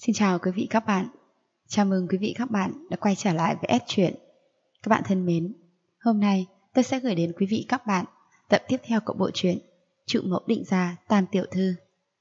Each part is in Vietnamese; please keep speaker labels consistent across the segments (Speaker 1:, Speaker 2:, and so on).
Speaker 1: Xin chào quý vị các bạn. Chào mừng quý vị các bạn đã quay trở lại với S Truyện. Các bạn thân mến, hôm nay tôi sẽ gửi đến quý vị các bạn tập tiếp theo của bộ truyện Trụ Mẫu Định Gia Tam Tiểu Thư.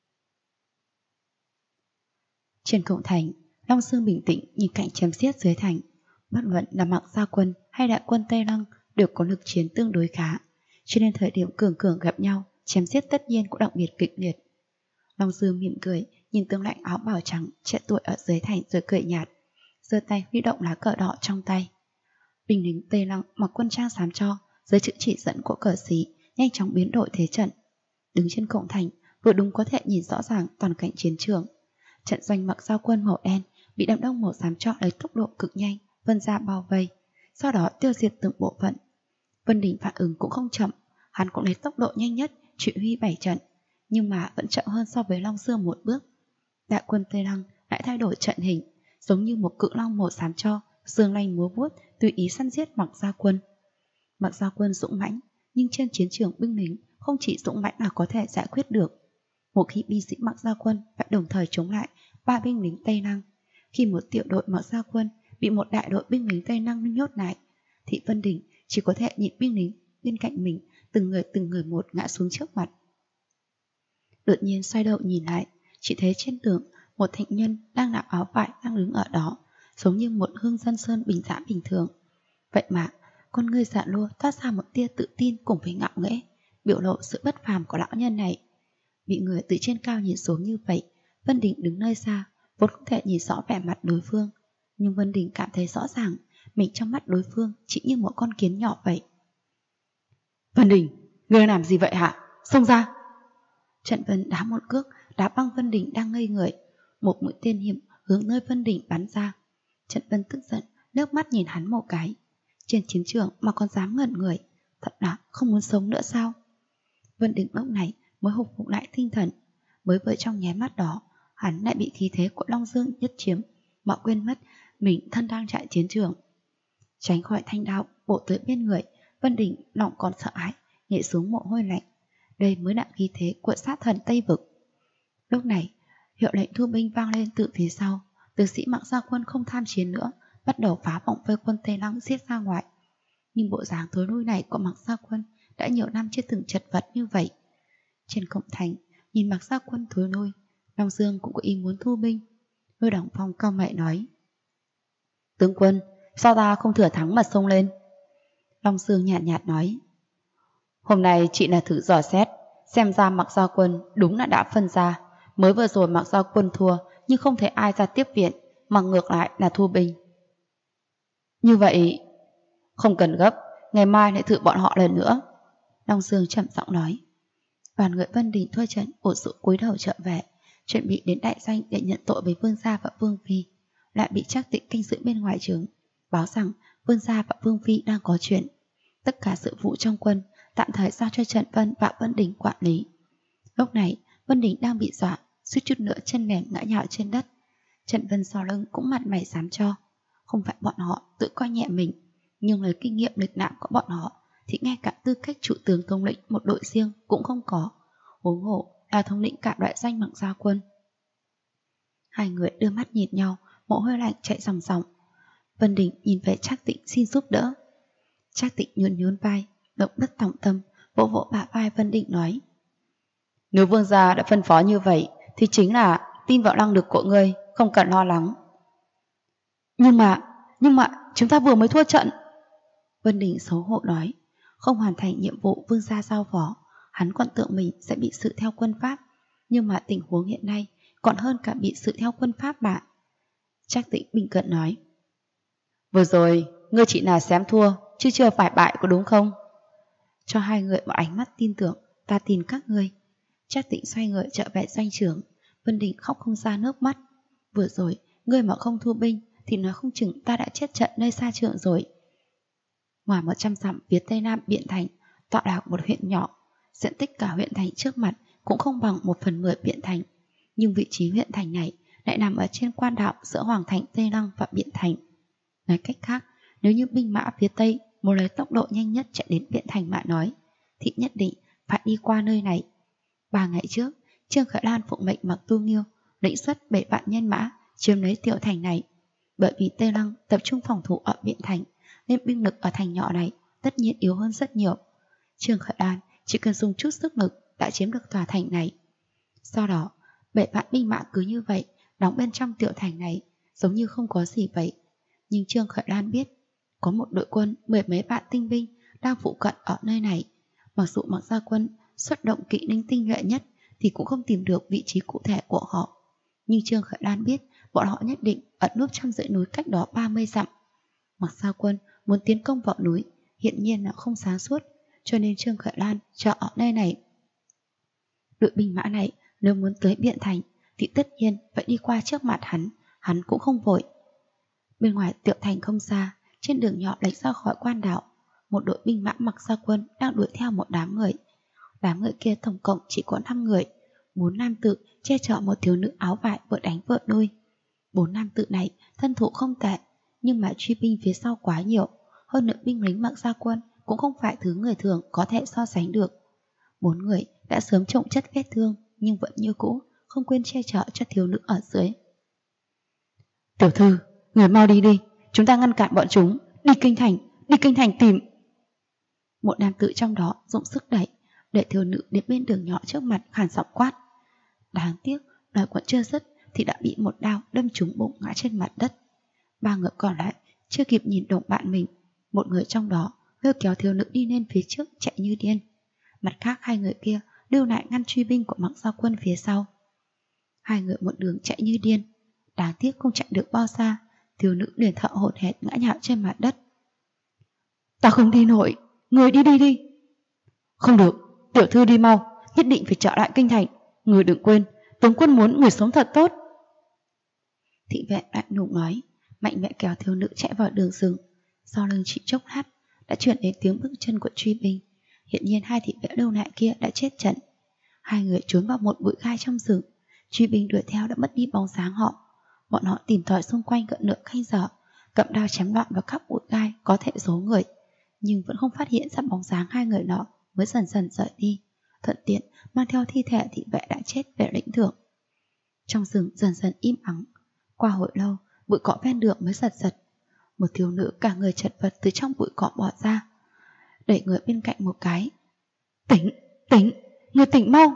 Speaker 1: Trên cổng thành, Long Dương bình tĩnh nhìn cảnh chém giết dưới thành. Bất luận là Mạc Gia Quân hay đại quân Tây Lăng đều có lực chiến tương đối khá, cho nên thời điểm cường cường gặp nhau, chém giết tất nhiên cũng đặc biệt kịch liệt. Long Dương mỉm cười nhìn tướng lãnh áo bào trắng trẻ tuổi ở dưới thành rồi cười nhạt, giơ tay huy động lá cờ đỏ trong tay. Binh lính Tây Lăng mặc quân trang xám cho, dưới chữ chỉ dẫn của cờ xí nhanh chóng biến đổi thế trận. Đứng trên cổng thành, vừa đúng có thể nhìn rõ ràng toàn cảnh chiến trường. Trận doanh Mạc Gia Quân màu đen bị đám đông màu xám cho lấy tốc độ cực nhanh vân ra bao vây, sau đó tiêu diệt từng bộ phận. Vân Đình phản ứng cũng không chậm, hắn cũng lấy tốc độ nhanh nhất chỉ huy 7 trận, nhưng mà vẫn chậm hơn so với Long Dương một bước. Đại quân Tây Lăng lại thay đổi trận hình, giống như một cự long màu xám cho, dương lanh múa vuốt tùy ý săn giết Mạc Gia Quân. Mạc Gia Quân dũng mãnh, nhưng trên chiến trường binh lính không chỉ dũng mãnh là có thể giải quyết được. Một khi binh sĩ Mạc Gia Quân phải đồng thời chống lại 3 binh lính Tây Lăng, khi một tiểu đội Mạc Gia Quân bị một đại đội binh lính Tây Lăng nhốt lại, thì Vân Đình chỉ có thể nhìn binh lính bên cạnh mình từng người một ngã xuống trước mặt. Đột nhiên xoay đầu nhìn lại, chỉ thấy trên tường một thịnh nhân đang nạp áo vải đang đứng ở đó, giống như một hương dân sơn bình dã bình thường. Vậy mà con người dạ lua toát ra một tia tự tin cùng với ngạo nghễ, biểu lộ sự bất phàm của lão nhân này. Bị người từ trên cao nhìn xuống như vậy, Vân Đình đứng nơi xa vốn không thể nhìn rõ vẻ mặt đối phương, nhưng Vân Đình cảm thấy rõ ràng mình trong mắt đối phương chỉ như một con kiến nhỏ vậy. Vân Đình, ngươi làm gì vậy hả? Xông ra! Trận Vân đá một cước đá băng Vân Đình đang ngây người, một mũi tên hiểm hướng nơi Vân Đình bắn ra. Trận Vân tức giận nước mắt nhìn hắn một cái. Trên chiến trường mà còn dám ngẩn người, thật là không muốn sống nữa sao? Vân Đình lúc này mới hồi phục lại tinh thần, mới vừa trong nháy mắt đó hắn lại bị khí thế của Long Dương nhất chiếm mà quên mất mình thân đang chạy chiến trường. Tránh khỏi thanh đạo bổ tới bên người, Vân Đình lòng còn sợ hãi nhảy xuống mồ hôi lạnh. Đây mới là khí thế của sát thần Tây Vực. Lúc này hiệu lệnh thu binh vang lên từ phía sau. Tướng sĩ Mạc Gia Quân không tham chiến nữa, bắt đầu phá vòng vây quân Tây Lăng giết ra ngoài. Nhưng bộ dáng thối lui này của Mạc Gia Quân đã nhiều năm chưa từng chật vật như vậy. Trên cổng thành nhìn Mạc Gia Quân thối lui, Long Dương cũng có ý muốn thu binh. Lôi Đổng Phong cao mày nói: tướng quân, sao ta không thừa thắng mà xông lên? Long Dương nhạt nhạt nói: hôm nay chị là thử dò xét, xem ra Mạc Gia Quân đúng là đã phân ra. Mới vừa rồi Mạc Gia Quân thua, nhưng không thấy ai ra tiếp viện, mà ngược lại là thu binh. Như vậy không cần gấp, ngày mai lại thử bọn họ lần nữa. Long Dương chậm giọng nói. Đoàn người Vân Đình thua trận ủ rũ cúi đầu trở về, chuẩn bị đến đại danh để nhận tội với Vương gia và Vương phi, lại bị Trác Tịnh canh giữ bên ngoài trướng báo rằng Vương gia và Vương phi đang có chuyện. Tất cả sự vụ trong quân tạm thời giao cho Trận Vân và Vân Đình quản lý. Lúc này Vân Đình đang bị dọa, suýt chút nữa chân mềm ngã nhào trên đất. Trận Vân sau lưng cũng mặt mày xám cho. Không phải bọn họ tự coi nhẹ mình, nhưng lời kinh nghiệm lịch lãm của bọn họ thì ngay cả tư cách trụ tướng thống lĩnh một đội riêng cũng không có, huống hộ là thống lĩnh cả đại danh Mạc Gia Quân. Hai người đưa mắt nhìn nhau, mồ hôi lạnh chạy ròng ròng. Vân Đình nhìn về Trác Tịnh xin giúp đỡ. Trác Tịnh nhún nhún vai, động đất tòng tâm, vỗ vỗ bả vai Vân Đình nói: nếu vương gia đã phân phó như vậy thì chính là tin vào năng lực của ngươi, không cần lo lắng. Nhưng mà chúng ta vừa mới thua trận. Vân Đình xấu hổ nói. Không hoàn thành nhiệm vụ vương gia giao phó, hắn còn tưởng mình sẽ bị sự theo quân Pháp, nhưng mà tình huống hiện nay còn hơn cả bị sự theo quân Pháp mà. Trác Tịnh bình cận nói: vừa rồi ngươi chỉ là xém thua chứ chưa phải bại, có đúng không? Cho hai người một ánh mắt tin tưởng, ta tin các ngươi. Trác Tịnh xoay người trở về doanh trướng. Vân Đình khóc không ra nước mắt. Vừa rồi ngươi mà không thu binh thì nói không chừng ta đã chết trận nơi xa trường rồi. Ngoài 100 dặm phía tây nam Biện Thành tọa lạc một huyện nhỏ, diện tích cả huyện thành trước mặt cũng không bằng 1/10 Biện Thành, nhưng vị trí huyện thành này lại nằm ở trên quan đạo giữa Hoàng Thành Tây Lăng và Biện Thành. Nói cách khác, nếu như binh mã phía tây muốn lấy tốc độ nhanh nhất chạy đến Biện Thành mà nói, thì nhất định phải đi qua nơi này. 3 ngày trước, Trương Khởi Lan phụng mệnh Mạc Tu Nghiêu lĩnh xuất 7 vạn nhân mã chiếm lấy tiểu thành này. Bởi vì Tây Lăng tập trung phòng thủ ở Biện Thành, nên binh lực ở thành nhỏ này tất nhiên yếu hơn rất nhiều. Trương Khởi Đan chỉ cần dùng chút sức lực đã chiếm được tòa thành này. Sau đó, 7 vạn binh mã cứ như vậy đóng bên trong tiểu thành này, giống như không có gì vậy. Nhưng Trương Khởi Đan biết, có một đội quân 10 mấy vạn tinh binh đang phụ cận ở nơi này. Mặc dù Mạc Gia Quân xuất động kỵ binh tinh nhuệ nhất thì cũng không tìm được vị trí cụ thể của họ. Nhưng Trương Khởi Đan biết bọn họ nhất định ẩn núp trong dãy núi cách đó 30 dặm. Mạc Gia Quân muốn tiến công vào núi hiện nhiên là không sáng suốt, cho nên Trương Khởi Đan cho ở nơi này. Đội binh mã này nếu muốn tới Biện Thành thì tất nhiên phải đi qua trước mặt hắn cũng không vội. Bên ngoài tiểu thành không xa, trên đường nhỏ lệch ra khỏi quan đạo, một đội binh mã Mạc Gia Quân đang đuổi theo một đám người. Đám người kia tổng cộng chỉ có 5 người, 4 nam tử che chở một thiếu nữ áo vải vừa đánh vừa nuôi. 4 nam tử này thân thủ không tệ, nhưng mà truy binh phía sau quá nhiều, hơn nữa binh lính Mạc Gia Quân cũng không phải thứ người thường có thể so sánh được. 4 người đã sớm chồng chất vết thương, nhưng vẫn như cũ không quên che chở cho thiếu nữ ở dưới. Tiểu thư, người mau đi đi, chúng ta ngăn cản bọn chúng, đi kinh thành tìm. Một nam tử trong đó dùng sức đẩy, để thiếu nữ đến bên đường nhỏ trước mặt khàn giọng quát. Đáng tiếc, lời còn chưa dứt thì đã bị một đao đâm trúng bụng ngã trên mặt đất. 3 người còn lại chưa kịp nhìn đồng bạn mình, một người trong đó lôi kéo thiếu nữ đi lên phía trước chạy như điên. Mặt khác 2 người kia lưu lại ngăn truy binh của Mạc Gia Quân phía sau. 2 người một đường chạy như điên, đáng tiếc không chạy được bao xa, thiếu nữ liền thở hổn hển ngã nhào trên mặt đất. Ta không đi nổi, người đi. Không được, tiểu thư đi mau, nhất định phải trở lại kinh thành. Người đừng quên, tướng quân muốn người sống thật tốt. Thị vệ lạnh lùng nói, mạnh mẽ kéo thiếu nữ chạy vào đường rừng. Sau lưng chỉ chốc lát đã chuyển đến tiếng bước chân của truy binh. Hiện nhiên 2 thị vệ lưu lại kia đã chết trận. 2 người trốn vào một bụi gai trong rừng. Truy binh đuổi theo đã mất đi bóng dáng họ. Bọn họ tìm tòi xung quanh gần nửa canh giờ, cầm đao chém loạn vào khắp bụi gai có thể giấu người, nhưng vẫn không phát hiện ra bóng dáng 2 người nọ, mới dần dần rời đi, thuận tiện mang theo thi thể thị vệ đã chết về lĩnh thưởng. Trong rừng dần dần im ắng. Qua hồi lâu, bụi cỏ ven đường mới giật giật. Một thiếu nữ cả người chật vật từ trong bụi cỏ bò ra, đẩy người bên cạnh một cái. Tỉnh, người tỉnh mau.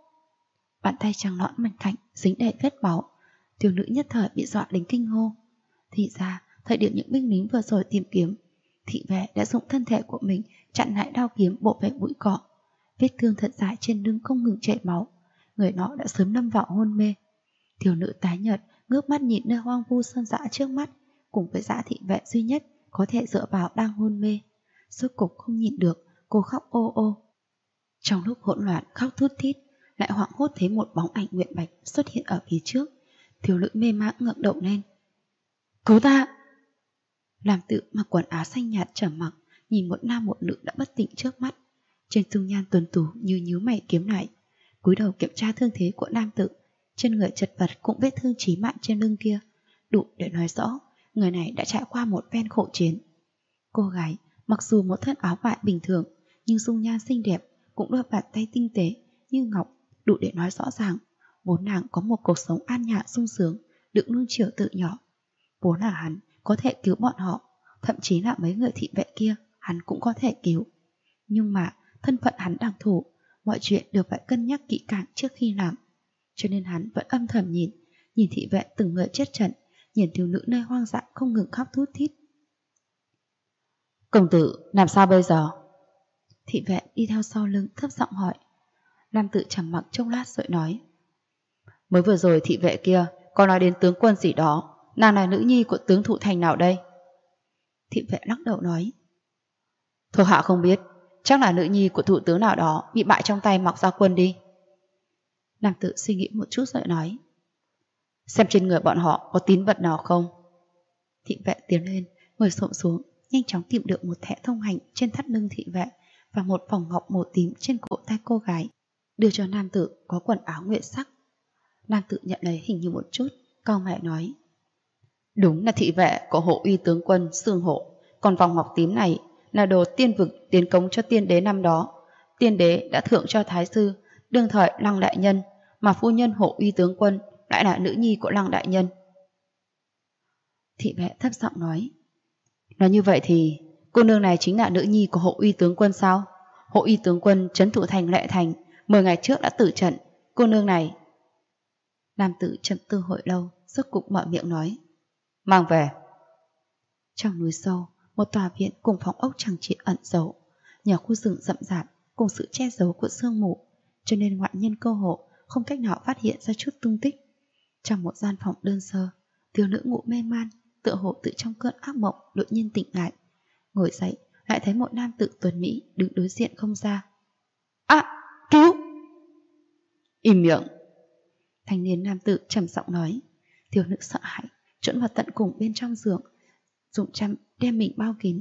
Speaker 1: Bàn tay trắng nõn mảnh khảnh dính đầy vết máu. Thiếu nữ nhất thời bị dọa đến kinh hô. Thì ra, thời điểm những binh lính vừa rồi tìm kiếm, thị vệ đã dùng thân thể của mình chặn lại đao kiếm bổ về bụi cỏ. Vết thương thật dài trên lưng không ngừng chảy máu. Người nọ đã sớm lâm vào hôn mê. Thiếu nữ tái nhợt ngước mắt nhìn nơi hoang vu sơn dã trước mắt, cùng với dã thị vệ duy nhất có thể dựa vào đang hôn mê. Rốt cục không nhịn được, cô khóc ô ô. Trong lúc hỗn loạn khóc thút thít, lại hoảng hốt thấy một bóng ảnh nguyện bạch xuất hiện ở phía trước. Thiếu nữ mê mang ngẩng đầu lên. Cứu ta! Làm tự mặc quần áo xanh nhạt trầm mặc, nhìn một nam một nữ đã bất tỉnh trước mắt. Trên dung nhan tuấn tú như nhíu mày kiếm lại, cúi đầu kiểm tra thương thế của nam tử. Trên người chật vật cũng vết thương chí mạng trên lưng kia, đủ để nói rõ người này đã trải qua một phen khổ chiến. Cô gái mặc dù một thân áo vải bình thường, nhưng dung nhan xinh đẹp, cũng đôi bàn tay tinh tế như ngọc, đủ để nói rõ ràng vốn nàng có một cuộc sống an nhàn sung sướng, được nuông chiều từ nhỏ. Vốn là hắn có thể cứu bọn họ, thậm chí là mấy người thị vệ kia hắn cũng có thể cứu. Nhưng mà thân phận hắn đặc thù, mọi chuyện đều phải cân nhắc kỹ càng trước khi làm. Cho nên hắn vẫn âm thầm nhìn thị vệ từng người chết trận, nhìn thiếu nữ nơi hoang dã không ngừng khóc thút thít. Công tử, làm sao bây giờ? Thị vệ đi theo sau lưng thấp giọng hỏi. Nam tử trầm mặc chốc lát rồi nói. Mới vừa rồi thị vệ kia có nói đến tướng quân gì đó, nàng là nữ nhi của tướng thủ thành nào đây? Thị vệ lắc đầu nói. Thuộc hạ không biết, chắc là nữ nhi của thủ tướng nào đó bị bại trong tay Mạc Gia Quân đi. Nam tử suy nghĩ một chút rồi nói. Xem trên người bọn họ có tín vật nào không? Thị vệ tiến lên, ngồi xổm xuống, nhanh chóng tìm được một thẻ thông hành trên thắt lưng thị vệ và một vòng ngọc màu tím trên cổ tay cô gái, đưa cho nam tử có quần áo nguyệt sắc. Nam tử nhận lấy hình như một chút, cau mày nói. Đúng là thị vệ của Hộ Uy tướng quân xương hộ, còn vòng ngọc tím này là đồ tiên vực tiến cống cho tiên đế năm đó. Tiên đế đã thưởng cho thái sư đương thời Lăng đại nhân, mà phu nhân Hộ Uy tướng quân lại là nữ nhi của Lăng đại nhân. Thị vệ thấp giọng nói. Nói như vậy thì cô nương này chính là nữ nhi của Hộ Uy tướng quân sao? Hộ Uy tướng quân trấn thủ thành Lệ Thành 10 ngày trước đã tử trận. Cô nương này... Nam tử trầm tư hồi lâu, rốt cục mở miệng nói. Mang về. Trong núi sâu, một tòa viện cùng phòng ốc trang trí ẩn giấu. Nhờ khu rừng rậm rạp cùng sự che giấu của sương mù, cho nên ngoại nhân cơ hộ không cách nào phát hiện ra chút tung tích. Trong một gian phòng đơn sơ, thiếu nữ ngủ mê man, tựa hồ tự trong cơn ác mộng đột nhiên tỉnh lại. Ngồi dậy, lại thấy một nam tử tuấn mỹ đứng đối diện không ra. À, cứu! Im miệng! Thanh niên nam tử trầm giọng nói. Thiếu nữ sợ hãi, trốn vào tận cùng bên trong giường, dùng chăn đem mình bao kín.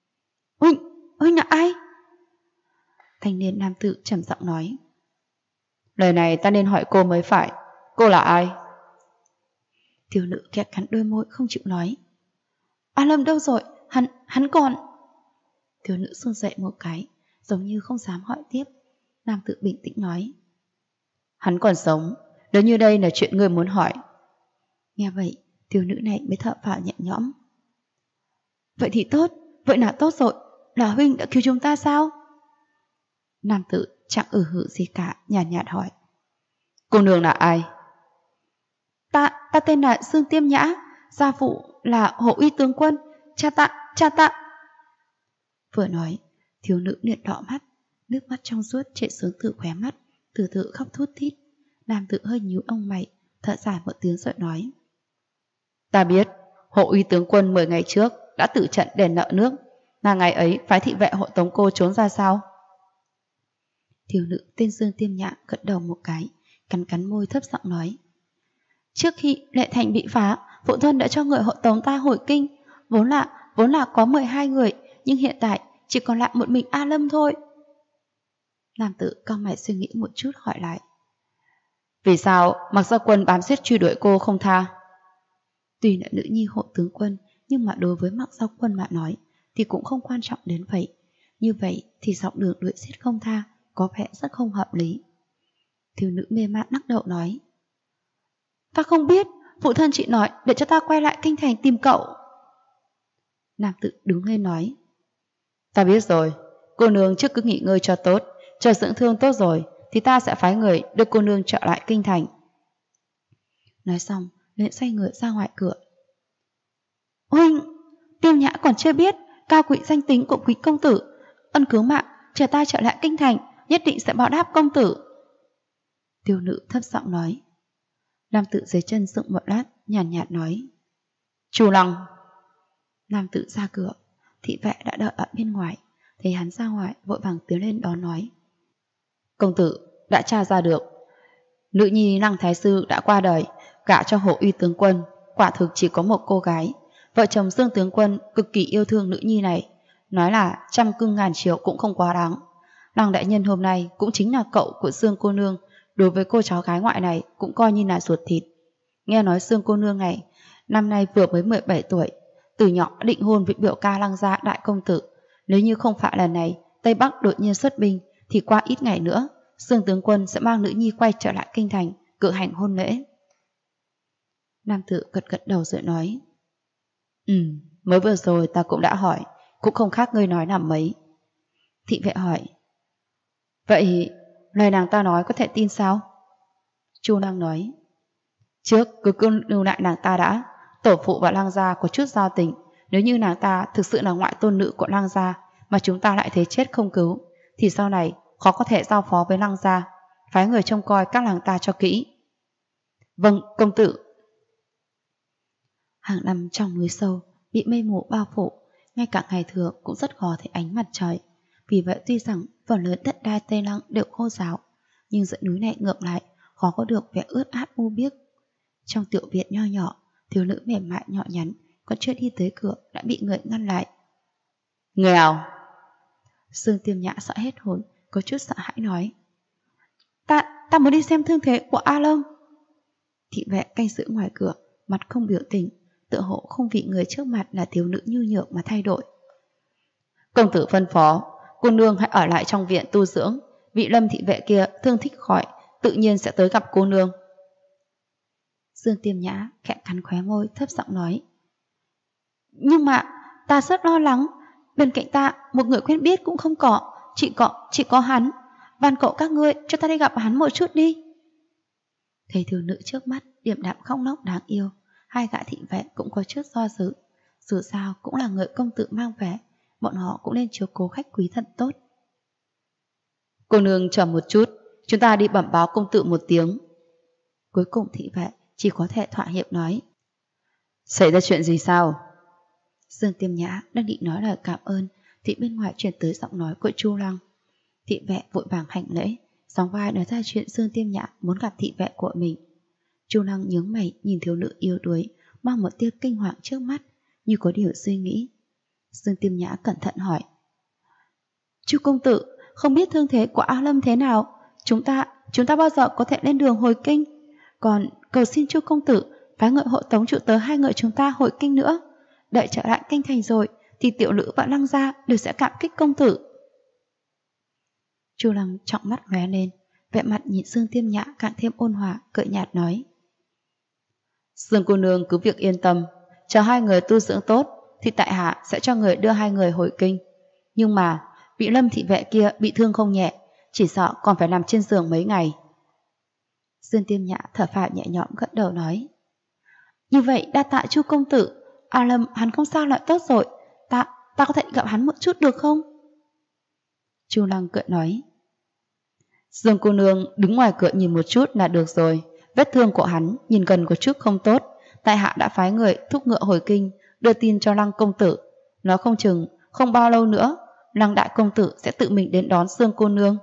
Speaker 1: Huynh là ai? Thanh niên nam tử trầm giọng nói. Lời này ta nên hỏi cô mới phải. Cô là ai? Thiếu nữ kẹt cắn đôi môi không chịu nói. A Lâm đâu rồi? Hắn còn... Thiếu nữ run rẩy một cái, giống như không dám hỏi tiếp. Nam tử bình tĩnh nói. Hắn còn sống. Nếu như đây là chuyện người muốn hỏi. Nghe vậy, thiếu nữ này mới thở phào nhẹ nhõm. Vậy thì tốt, vậy là tốt rồi. Là huynh đã cứu chúng ta sao? Nam tử chẳng hử gì cả, nhàn nhạt hỏi. Cô nương là ai? Ta tên là Dương Tiêm Nhã, gia phụ là Hộ Uy tướng quân, cha ta. Vừa nói, thiếu nữ liền đỏ mắt, nước mắt trong suốt chảy xuống từ khóe mắt, từ từ khóc thút thít. Nam tử hơi nhíu ông mày, thở dài một tiếng rồi nói. Ta biết, Hộ Uy tướng quân 10 ngày trước đã tự trận đền nợ nước, là ngày ấy phái thị vệ hộ tống cô trốn ra sao? Thiếu nữ tên Dương Tiêm Nhã gật đầu một cái, cắn môi thấp giọng nói. Trước khi Lệ Thành bị phá, phụ thân đã cho người hộ tống ta hồi kinh, vốn là có 12 người, nhưng hiện tại chỉ còn lại một mình A Lâm thôi. Nam tử cau mày suy nghĩ một chút hỏi lại. Vì sao Mạc Gia Quân bám giết truy đuổi cô không tha? Tuy là nữ nhi hộ tướng quân, nhưng mà đối với Mạc Gia Quân mà nói thì cũng không quan trọng đến vậy. Như vậy thì dọc đường đuổi giết không tha có vẻ rất không hợp lý. Thiếu nữ mê man lắc đầu nói. Ta không biết, phụ thân chị nói để cho ta quay lại kinh thành tìm cậu. Nam tử đứng lên nói. Ta biết rồi, cô nương trước cứ nghỉ ngơi cho tốt, chờ dưỡng thương tốt rồi thì ta sẽ phái người đưa cô nương trở lại kinh thành. Nói xong, liền xoay người ra ngoài cửa. Huynh, Tiêu Nhã còn chưa biết cao quý danh tính của quý công tử, ân cứu mạng, chờ ta trở lại kinh thành, nhất định sẽ báo đáp công tử. Tiêu nữ thấp giọng nói. Nam tử dưới chân dựng một lát, nhàn nhạt nói. Chu Lăng. Nam tử ra cửa, thị vệ đã đợi ở bên ngoài, thấy hắn ra ngoài vội vàng tiến lên đó nói. Công tử đã tra ra được, nữ nhi Lăng Thái Sư đã qua đời, gả cho Hộ Uy tướng quân, quả thực chỉ có một cô gái. Vợ chồng Dương tướng quân cực kỳ yêu thương nữ nhi này, nói là trăm cưng ngàn triệu cũng không quá đáng. Lăng đại nhân hôm nay cũng chính là cậu của Dương cô nương, đối với cô cháu gái ngoại này cũng coi như là ruột thịt. Nghe nói Dương cô nương này năm nay vừa mới 17 tuổi, từ nhỏ định hôn với biểu ca Lăng gia đại công tử. Nếu như không phải lần này Tây Bắc đột nhiên xuất binh thì qua ít ngày nữa Dương tướng quân sẽ mang nữ nhi quay trở lại kinh thành cử hành hôn lễ. Nam tử gật đầu rồi nói. Mới vừa rồi ta cũng đã hỏi, cũng không khác ngươi nói làm mấy. Thị vệ hỏi. Vậy lời nàng ta nói có thể tin sao? Chu Lăng nói. Trước cứ lưu lại nàng ta đã, tổ phụ và Lăng gia có chút giao tình, nếu như nàng ta thực sự là ngoại tôn nữ của Lăng gia mà chúng ta lại thấy chết không cứu thì sau này khó có thể giao phó với Lăng gia, phái người trông coi các làng ta cho kỹ. Vâng, công tử. Hàng năm trong núi sâu bị mây mù bao phủ, ngay cả ngày thường cũng rất khó thấy ánh mặt trời. Vì vậy tuy rằng phần lớn đất đai Tây Lăng đều khô ráo, nhưng dãy núi này ngược lại khó có được vẻ ướt át u biếc. Trong tiểu viện nho nhỏ, thiếu nữ mềm mại nhỏ nhắn còn chưa đi tới cửa đã bị người ngăn lại. Người nào? Dương Tiêm Nhã sợ hết hồn, có chút sợ hãi nói. Ta muốn đi xem thương thế của A Lâm. Thị vệ canh giữ ngoài cửa, mặt không biểu tình, tựa hộ không vì người trước mặt là thiếu nữ nhu nhược mà thay đổi. Công tử phân phó, cô nương hãy ở lại trong viện tu dưỡng, vị Lâm thị vệ kia thương thích khỏi, tự nhiên sẽ tới gặp cô nương. Dương Tiêm Nhã khẽ cắn khóe môi thấp giọng nói. Nhưng mà ta rất lo lắng, bên cạnh ta một người quen biết cũng không có, chỉ có hắn. Van cậu các ngươi cho ta đi gặp hắn một chút đi. Thấy thiếu nữ trước mắt điềm đạm không nốc đáng yêu, hai gã thị vệ cũng có chút do dự. Dù sao cũng là người công tử mang về, bọn họ cũng nên chiếu cố khách quý thật tốt. Cô nương chờ một chút, chúng ta đi bẩm báo công tử một tiếng. Cuối cùng thị vệ chỉ có thể thỏa hiệp nói. Xảy ra chuyện gì sao? Dương Tiêm Nhã đang định nói lời cảm ơn thì bên ngoài truyền tới giọng nói của Chu Lăng. Thị vệ vội vàng hành lễ, sóng vai nói ra chuyện Dương Tiêm Nhã muốn gặp thị vệ của mình. Chu Lăng nhướng mày nhìn thiếu nữ yếu đuối, mang một tia kinh hoàng trước mắt, như có điều suy nghĩ. Dương Tiêm Nhã cẩn thận hỏi. Chu công tử, không biết thương thế của A Lâm thế nào? Chúng ta bao giờ có thể lên đường hồi kinh? Còn cầu xin Chu công tử phái ngựa hộ tống trụ tới hai người chúng ta hồi kinh nữa. Đợi trở lại kinh thành rồi thì tiểu lữ và Lăng gia đều sẽ cảm kích công tử. Chu Lăng trọng mắt lóe lên, vẻ mặt nhìn Dương Tiêm Nhã càng thêm ôn hòa, cởi nhạt nói. Dương cô nương cứ việc yên tâm, chờ hai người tu dưỡng tốt thì tại hạ sẽ cho người đưa hai người hồi kinh. Nhưng mà vị Lâm thị vệ kia bị thương không nhẹ, chỉ sợ còn phải nằm trên giường mấy ngày. Dương Tiêm Nhã thở phào nhẹ nhõm gật đầu nói. Như vậy đa tạ Chu công tử, A Lâm hắn không sao lại tốt rồi, ta có thể gặp hắn một chút được không? Chu Lăng cười nói. Dương cô nương đứng ngoài cửa nhìn một chút là được rồi, vết thương của hắn nhìn gần có chút không tốt, tại hạ đã phái người thúc ngựa hồi kinh, đưa tin cho Lăng công tử. Nói không chừng không bao lâu nữa Lăng đại công tử sẽ tự mình đến đón Dương cô nương.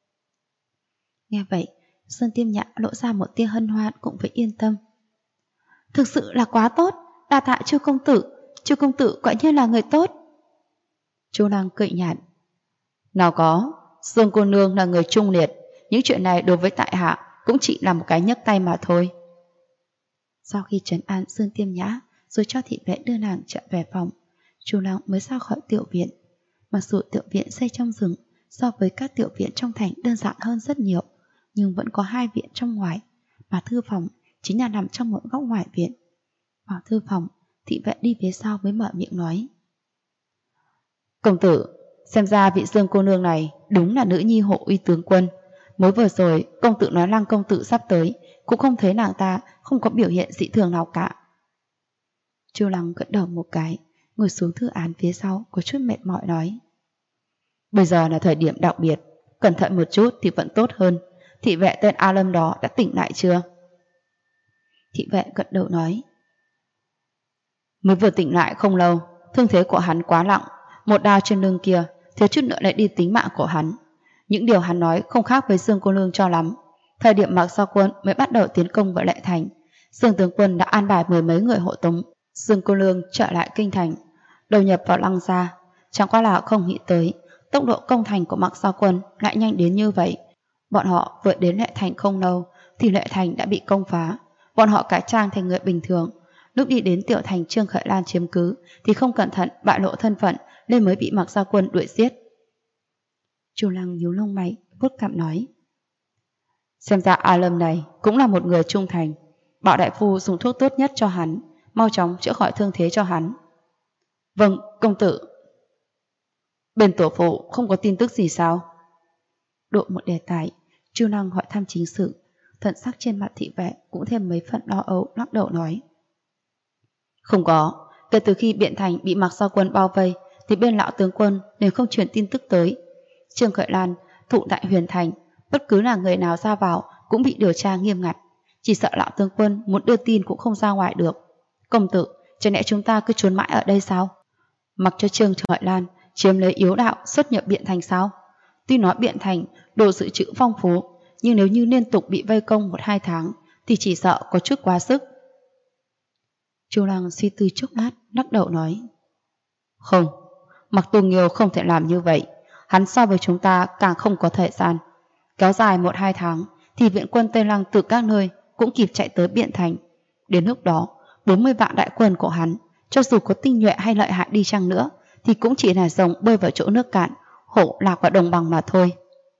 Speaker 1: Nghe vậy, Dương Tiêm Nhã lộ ra một tia hân hoan cũng phải yên tâm. Thực sự là quá tốt, đa tạ Chu công tử quả nhiên là người tốt. Chu Lăng cười nhạt. Nào có, Dương cô nương là người trung liệt, những chuyện này đối với tại hạ cũng chỉ là một cái nhấc tay mà thôi. Sau khi trấn an Dương Tiêm Nhã rồi cho thị vệ đưa nàng trở về phòng, Chu Lăng mới ra khỏi tiểu viện. Mặc dù tiểu viện xây trong rừng so với các tiểu viện trong thành đơn giản hơn rất nhiều, nhưng vẫn có hai viện trong ngoài, mà thư phòng chính là nằm trong một góc ngoài viện. Vào thư phòng, thị vệ đi phía sau mới mở miệng nói. Công tử, xem ra vị Dương cô nương này đúng là nữ nhi hộ uy tướng quân. Mới vừa rồi công tử nói Lăng công tử sắp tới, cũng không thấy nàng ta không có biểu hiện dị thường nào cả. Chu Lăng gật đầu một cái, ngồi xuống thư án phía sau có chút mệt mỏi nói. Bây giờ là thời điểm đặc biệt, cẩn thận một chút thì vẫn tốt hơn. Thị vệ tên A Lâm đó đã tỉnh lại chưa? Thị vệ gật đầu nói. Mới vừa tỉnh lại không lâu, thương thế của hắn quá nặng, một đao trên lưng kia thiếu chút nữa lại đi tính mạng của hắn. Những điều hắn nói không khác với Dương cô nương cho lắm. Thời điểm Mạc Sao Quân mới bắt đầu tiến công vào Lệ Thành, Dương tướng quân đã an bài mười mấy người hộ tống Dương cô nương trở lại kinh thành, đầu nhập vào Lăng gia. Chẳng qua là không nghĩ tới tốc độ công thành của Mạc Sao Quân lại nhanh đến như vậy. Bọn họ vừa đến Lệ Thành không lâu thì Lệ Thành đã bị công phá. Bọn họ cải trang thành người bình thường, lúc đi đến tiểu thành Trương Khởi Lan chiếm cứ thì không cẩn thận bại lộ thân phận nên mới bị Mạc Sao Quân đuổi giết. Chu Lăng nhíu lông mày, vuốt cằm nói. Xem ra A Lâm này cũng là một người trung thành. Bảo đại phu dùng thuốc tốt nhất cho hắn, mau chóng chữa khỏi thương thế cho hắn. Vâng, công tử. Bên tổ phụ không có tin tức gì sao? Độ một đề tài, Chu Lăng hỏi thăm chính sự. Thần sắc trên mặt thị vệ cũng thêm mấy phần lo âu, lắc đầu nói. Không có, kể từ khi Biện Thành bị Mạc Sao Quân bao vây thì bên lão tướng quân đều không truyền tin tức tới. Trương Khởi Lan thụ tại Huyền Thành, bất cứ là người nào ra vào cũng bị điều tra nghiêm ngặt. Chỉ sợ lão tướng quân muốn đưa tin cũng không ra ngoài được. Công tử, chẳng lẽ chúng ta cứ trốn mãi ở đây sao? Mặc cho Trương Khởi Lan chiếm lấy yếu đạo xuất nhập Biện Thành sao? Tuy nói Biện Thành đồ dự trữ phong phú, nhưng nếu như liên tục bị vây công 1-2 tháng thì chỉ sợ có chút quá sức. Chu Lăng suy tư chốc lát, lắc đầu nói. Không, Mạc Tu Nghiêu không thể làm như vậy. Hắn so với chúng ta càng không có thời gian. Kéo dài 1-2 tháng thì viện quân Tây Lăng từ các nơi cũng kịp chạy tới Biện Thành. Đến lúc đó 40 vạn đại quân của hắn, cho dù có tinh nhuệ hay lợi hại đi chăng nữa thì cũng chỉ là rồng bơi vào chỗ nước cạn, hổ lạc vào đồng bằng mà thôi.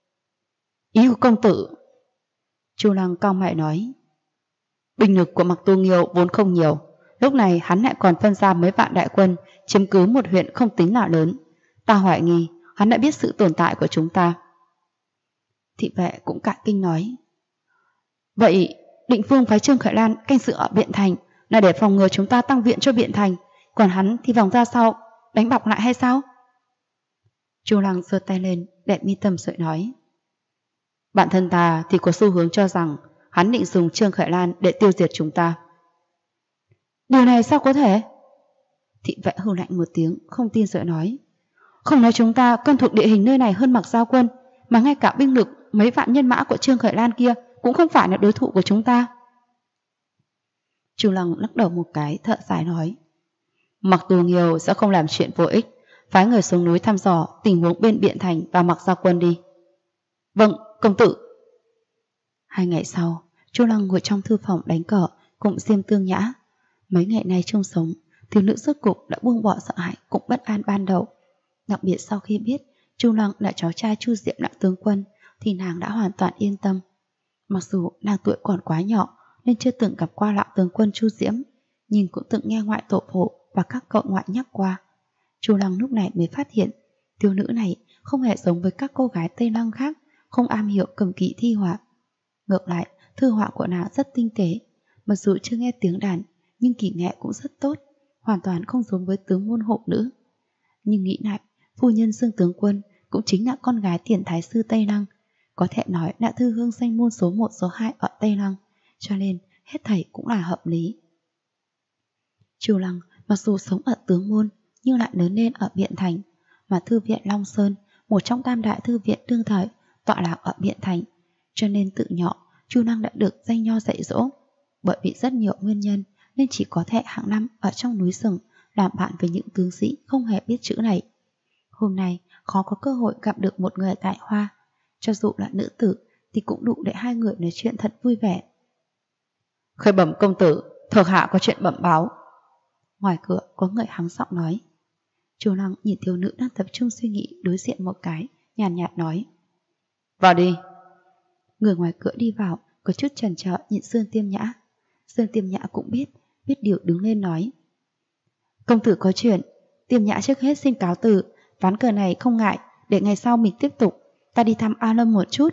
Speaker 1: Ý của công tử? Chu Lăng cau mày nói. Binh lực của Mạc Tu Nghiêu vốn không nhiều, Lúc này hắn lại còn phân ra mấy vạn đại quân chiếm cứ một huyện không tính là lớn. Ta hoài nghi hắn đã biết sự tồn tại của chúng ta. Thị vệ cũng cả kinh nói: Vậy Định Vương phái Trương Khởi Lan canh giữ ở Biện Thành là để phòng ngừa chúng ta tăng viện cho Biện Thành, còn hắn thì vòng ra sau đánh bọc lại hay sao? Chu Lăng giơ tay lên đệm mi tâm sợi nói: Bản thân ta thì có xu hướng cho rằng hắn định dùng Trương Khởi Lan để tiêu diệt chúng ta. Điều này sao có thể? Thị vệ hừ lạnh một tiếng, không tin rồi nói: Không nói chúng ta quen thuộc địa hình nơi này hơn Mặc Giao Quân, mà ngay cả binh lực mấy vạn nhân mã của Trương Khởi Lan kia cũng không phải là đối thủ của chúng ta. Chu Lăng lắc đầu một cái, thở dài nói: Mặc Tù Nghiêu sẽ không làm chuyện vô ích, phái người xuống núi thăm dò tình huống bên Biện Thành và Mặc Giao Quân đi. Vâng, công tử. 2 ngày sau, Chu Lăng ngồi trong thư phòng đánh cờ cùng Diêm Tương Nhã. Mấy ngày nay chung sống, thiếu nữ rốt cục đã buông bỏ sợ hãi cũng bất an ban đầu. Đặc biệt sau khi biết Chu Lăng là cháu trai Chu Diệm Đại tướng quân thì nàng đã hoàn toàn yên tâm. Mặc dù nàng tuổi còn quá nhỏ nên chưa từng gặp qua lão tướng quân Chu Diễm, nhưng cũng từng nghe ngoại tổ phụ và các cậu ngoại nhắc qua. Chu Lăng lúc này mới phát hiện thiếu nữ này không hề giống với các cô gái Tây Lăng khác, không am hiểu cầm kỵ thi họa. Ngược lại, thư họa của nàng rất tinh tế, mặc dù chưa nghe tiếng đàn nhưng kỹ nghệ cũng rất tốt, hoàn toàn không giống với tướng môn hộ nữ. Nhưng nghĩ lại, phu nhân Dương tướng quân cũng chính là con gái tiền thái sư Tây Lăng, có thể nói là thư hương danh môn số 1 số 2 ở Tây Lăng, cho nên hết thảy cũng là hợp lý. Chu Lăng mặc dù sống ở tướng môn nhưng lại lớn lên ở Biện Thành, mà thư viện Long Sơn, một trong tam đại thư viện đương thời, tọa lạc ở Biện Thành, cho nên từ nhỏ Chu Lăng đã được danh nho dạy dỗ. Bởi vì rất nhiều nguyên nhân nên chỉ có thể hàng năm ở trong núi rừng làm bạn với những tướng sĩ không hề biết chữ này. Hôm nay khó có cơ hội gặp được một người tại Hoa, cho dù là nữ tử thì cũng đủ để hai người nói chuyện thật vui vẻ. Khởi bẩm công tử, thuộc hạ có chuyện bẩm báo. Ngoài cửa có người hắng giọng nói. Chu Lăng nhìn thiếu nữ đang tập trung suy nghĩ đối diện một cái, nhàn nhạt nói: Vào đi. Người ngoài cửa đi vào có chút chần chờ nhìn Dương Tiêm Nhã. Dương Tiêm Nhã cũng biết điều đứng lên nói: Công tử có chuyện, Tiêm Nhã trước hết xin cáo từ, ván cờ này không ngại, để ngày sau mình tiếp tục, ta đi thăm A Lâm một chút.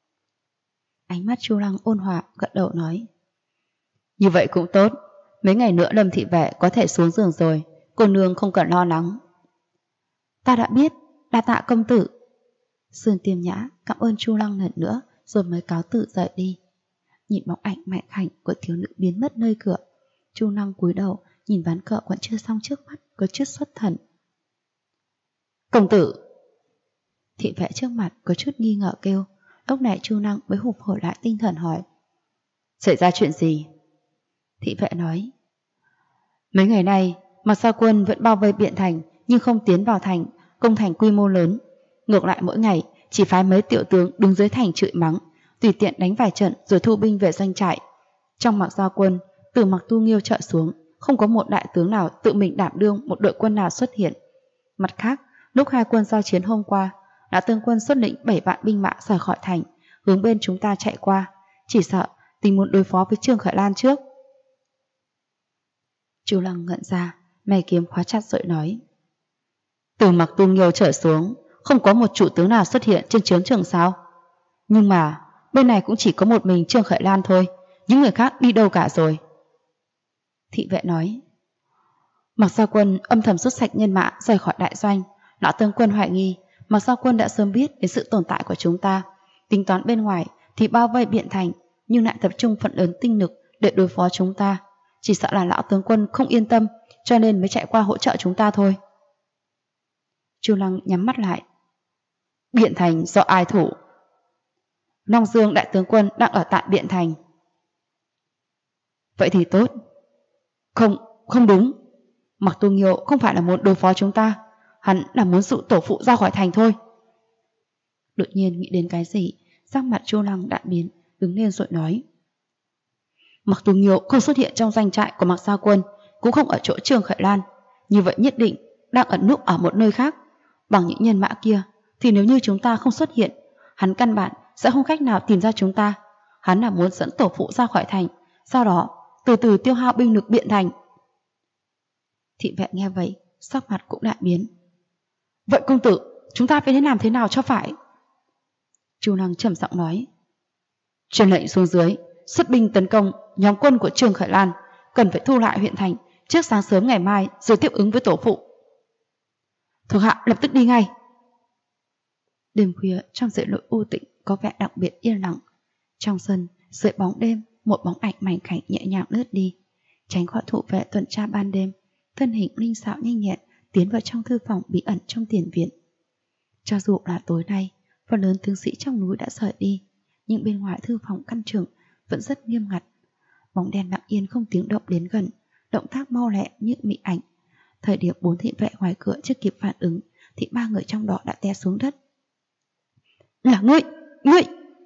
Speaker 1: Ánh mắt Chu Lăng ôn hòa gật đầu nói: Như vậy cũng tốt, mấy ngày nữa Lâm thị vệ có thể xuống giường rồi, cô nương không cần lo lắng. Ta đã biết, đa tạ công tử. Dương Tiêm Nhã cảm ơn Chu Lăng lần nữa rồi mới cáo từ rời đi. Nhìn bóng ảnh mạnh khảnh của thiếu nữ biến mất nơi cửa, Chu Lăng cúi đầu nhìn ván cờ còn chưa xong trước mắt, có chút xuất thần. Công tử. Thị vệ trước mặt có chút nghi ngờ kêu. Lúc này Chu Lăng mới hụt hồi lại tinh thần hỏi: Xảy ra chuyện gì? Thị vệ nói: Mấy ngày nay Mặc Giao Quân vẫn bao vây Biện Thành nhưng không tiến vào thành, công thành quy mô lớn. Ngược lại mỗi ngày chỉ phái mấy tiểu tướng đứng dưới thành chửi mắng, tùy tiện đánh vài trận rồi thu binh về doanh trại. Trong Mặc Giao Quân, từ Mặc Tu Nghiêu trở xuống, không có một đại tướng nào tự mình đảm đương một đội quân nào xuất hiện. Mặt khác, lúc hai quân giao chiến hôm qua, đã tướng quân xuất lĩnh 7 vạn binh mã rời khỏi thành, hướng bên chúng ta chạy qua, chỉ sợ tình muốn đối phó với Trương Khởi Lan trước. Chu Lăng ngẩn ra, mày kiếm khóa chặt rồi nói: Từ Mặc Tu Nghiêu trở xuống, không có một chủ tướng nào xuất hiện trên chiến trường sao? Nhưng mà bên này cũng chỉ có một mình Trương Khởi Lan thôi, những người khác đi đâu cả rồi? Thị vệ nói: Mặc Giao Quân âm thầm rút sạch nhân mã rời khỏi đại doanh. Lão tướng quân hoài nghi Mặc Giao Quân đã sớm biết đến sự tồn tại của chúng ta, tính toán bên ngoài thì bao vây Biện Thành, nhưng lại tập trung phần lớn tinh lực để đối phó chúng ta. Chỉ sợ là lão tướng quân không yên tâm, cho nên mới chạy qua hỗ trợ chúng ta thôi. Chu Lăng nhắm mắt lại. Biện Thành do ai thủ? Long Dương đại tướng quân đang ở tại Biện Thành. Vậy thì tốt. Không đúng. Mặc Tu Nghiêu không phải là muốn đối phó chúng ta, hắn là muốn dụ tổ phụ ra khỏi thành thôi. Đột nhiên nghĩ đến cái gì, sắc mặt Chu Lăng đã biến, đứng lên rồi nói: Mặc Tu Nghiêu không xuất hiện trong doanh trại của Mặc Giao Quân, cũng không ở chỗ Trương Khởi Lan, như vậy nhất định đang ẩn núp ở một nơi khác. Bằng những nhân mã kia thì nếu như chúng ta không xuất hiện, hắn căn bản sẽ không cách nào tìm ra chúng ta. Hắn là muốn dẫn tổ phụ ra khỏi thành, sau đó từ từ tiêu hao binh lực Biện Thành. Thị vệ nghe vậy, sắc mặt cũng đại biến. Vậy công tử, chúng ta phải nên làm thế nào cho phải? Chu Lăng trầm giọng nói. Truyền lệnh xuống dưới, xuất binh tấn công nhóm quân của Trương Khởi Lan, cần phải thu lại huyện thành trước sáng sớm ngày mai rồi tiếp ứng với tổ phụ. Thuộc hạ lập tức đi ngay. Đêm khuya trong dãy nội u tĩnh có vẻ đặc biệt yên lặng. Trong sân, dưới bóng đêm, một bóng ảnh mảnh khảnh nhẹ nhàng lướt đi, tránh khỏi thủ vệ tuần tra ban đêm, thân hình linh xảo nhanh nhẹn tiến vào trong thư phòng bí ẩn trong tiền viện. Cho dù là tối nay, phần lớn tướng sĩ trong núi đã rời đi, nhưng bên ngoài thư phòng căn trường vẫn rất nghiêm ngặt. Bóng đen lặng yên không tiếng động đến gần, động tác mau lẹ như mị ảnh. Thời điểm 4 thị vệ ngoài cửa chưa kịp phản ứng thì 3 người trong đó đã té xuống đất. Là ngươi!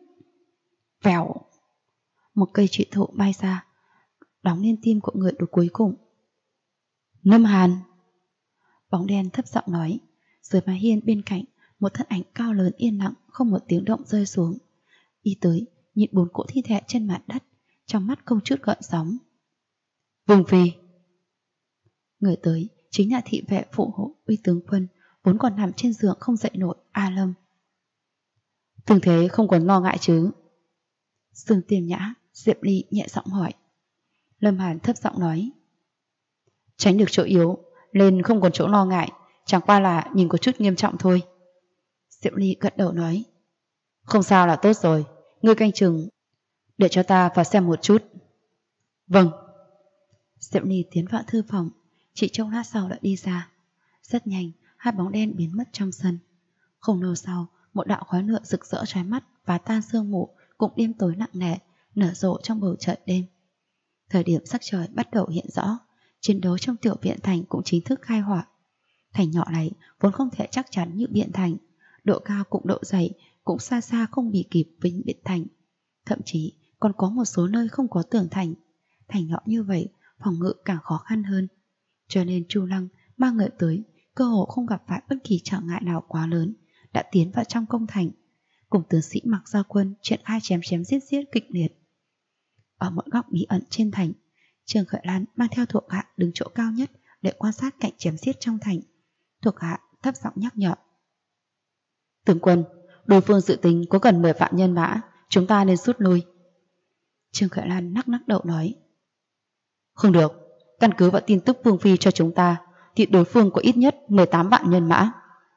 Speaker 1: Vèo! Một cây trụy thủ bay ra, đóng lên tim của người đối cuối cùng. Lâm Hàn! Bóng đen thấp giọng nói. Dưới mái hiên bên cạnh, một thân ảnh cao lớn yên lặng không một tiếng động rơi xuống. Y tới, nhìn 4 cỗ thi thể trên mặt đất, trong mắt không chút gợn sóng. Vương phi! Người tới chính là thị vệ phụ hộ uy tướng quân, vốn còn nằm trên giường không dậy nổi, A Lâm. Thương thế không còn lo ngại chứ? Dương Tiềm Nhã, Diệp Ly nhẹ giọng hỏi. Lâm Hàn thấp giọng nói. Tránh được chỗ yếu, lên không còn chỗ lo ngại, chẳng qua là nhìn có chút nghiêm trọng thôi. Diệp Ly gật đầu nói. Không sao là tốt rồi, ngươi canh chừng, để cho ta vào xem một chút. Vâng. Diệp Ly tiến vào thư phòng, chỉ trong lát sau đã đi ra. Rất nhanh, hai bóng đen biến mất trong sân. Không lâu sau, một đạo khói lửa rực rỡ chói mắt và tan sương mù cũng đêm tối nặng nề nở rộ trong bầu trời đêm. Thời điểm sắc trời bắt đầu hiện rõ, chiến đấu trong tiểu viện thành cũng chính thức khai hỏa. Thành nhỏ này vốn không thể chắc chắn như Biện Thành, độ cao cũng độ dày cũng xa xa không bì kịp với Biện Thành. Thậm chí còn có một số nơi không có tường thành. Thành nhỏ như vậy, phòng ngự càng khó khăn hơn. Cho nên Chu Lăng mang người tới, cơ hồ không gặp phải bất kỳ trở ngại nào quá lớn, đã tiến vào trong công thành, cùng tướng sĩ Mặc Gia Quân triển khai chém giết kịch liệt. Ở một góc bí ẩn trên thành, Trương Khởi Lan mang theo thuộc hạ đứng chỗ cao nhất để quan sát cảnh chém giết trong thành. Thuộc hạ thấp giọng nhắc nhở. Tướng quân, đối phương dự tính có gần 10 vạn nhân mã, chúng ta nên rút lui. Trương Khởi Lan nắc đầu nói. Không được, căn cứ vào tin tức Vương Phi cho chúng ta thì đối phương có ít nhất 18 vạn nhân mã.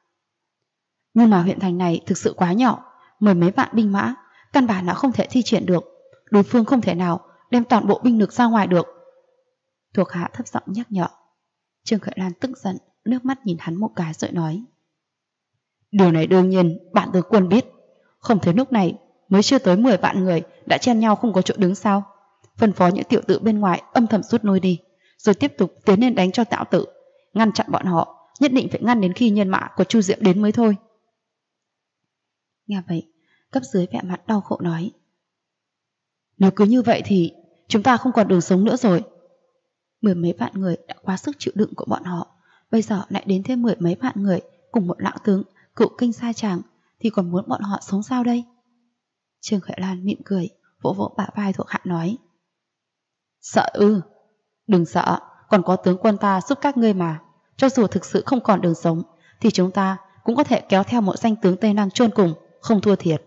Speaker 1: Nhưng mà huyện thành này thực sự quá nhỏ, 10 mấy vạn binh mã, căn bản là không thể thi triển được. Đối phương không thể nào đem toàn bộ binh lực ra ngoài được. Thuộc hạ thấp giọng nhắc nhở. Trương Khởi Lan tức giận, nước mắt nhìn hắn một cái rồi nói. Điều này đương nhiên bản tướng quân biết. Không thấy lúc này mới chưa tới 10 vạn người đã chen nhau không có chỗ đứng sao? Phân phó những tiểu tử bên ngoài âm thầm rút lui đi, rồi tiếp tục tiến lên đánh cho Tạo Tử, ngăn chặn bọn họ, nhất định phải ngăn đến khi nhân mã của Chu Diệm đến mới thôi. Nghe vậy, cấp dưới vẻ mặt đau khổ nói. Nếu cứ như vậy thì chúng ta không còn đường sống nữa rồi. 10 mấy vạn người đã quá sức chịu đựng của bọn họ, bây giờ lại đến thêm 10 mấy vạn người cùng một lão tướng cựu kinh sai tràng, thì còn muốn bọn họ sống sao đây? Trương Khởi Lan mỉm cười, vỗ vỗ bả vai thuộc hạ nói. Sợ ư? Đừng sợ, còn có tướng quân ta giúp các ngươi mà. Cho dù thực sự không còn đường sống thì chúng ta cũng có thể kéo theo một danh tướng Tây Năng chôn cùng, không thua thiệt.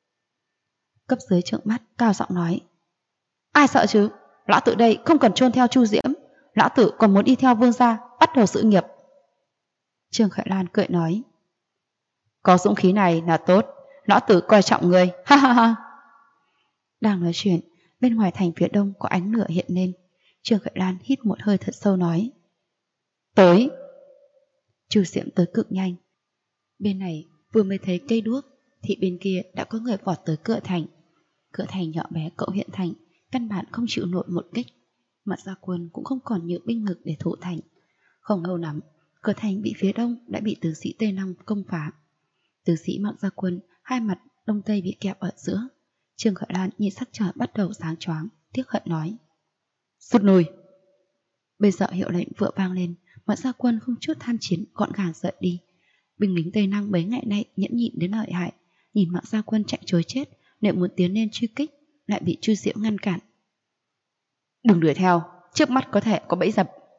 Speaker 1: Cấp dưới trợn mắt cao giọng nói. Ai sợ chứ? Lão tử đây không cần chôn theo Chu Diễm, lão tử còn muốn đi theo vương gia bắt đầu sự nghiệp. Trương Khởi Lan cười nói. Có dũng khí này là tốt, lão tử coi trọng ngươi, ha ha ha. Đang nói chuyện, bên ngoài thành phía đông có ánh lửa hiện lên. Trương Khởi Lan hít một hơi thật sâu nói. Tới. Chu Diễm tới cực nhanh. Bên này vừa mới thấy cây đuốc thì bên kia đã có người vọt tới cửa thành. Cửa thành nhỏ bé cậu huyện thành, căn bản không chịu nổi một kích. Mặc Gia Quân cũng không còn nhiều binh lực để thủ thành. Không lâu lắm, cửa thành bị phía đông đã bị tướng sĩ Tây Năng công phá. Tướng sĩ Mặc Gia Quân hai mặt đông tây bị kẹp ở giữa. Trương Khởi Lan nhìn sắc trời bắt đầu sáng choáng, tiếc hận nói. Rút lui. Bây giờ hiệu lệnh vừa vang lên, Mặc Gia Quân không chút tham chiến gọn gàng rời đi. Binh lính Tây Năng mấy ngày nay nhẫn nhịn đến lợi hại, nhìn Mặc Gia Quân chạy trối chết, nếu muốn tiến lên truy kích lại bị Chu Diễm ngăn cản. Đừng đuổi theo, trước mắt có thể có bẫy dập.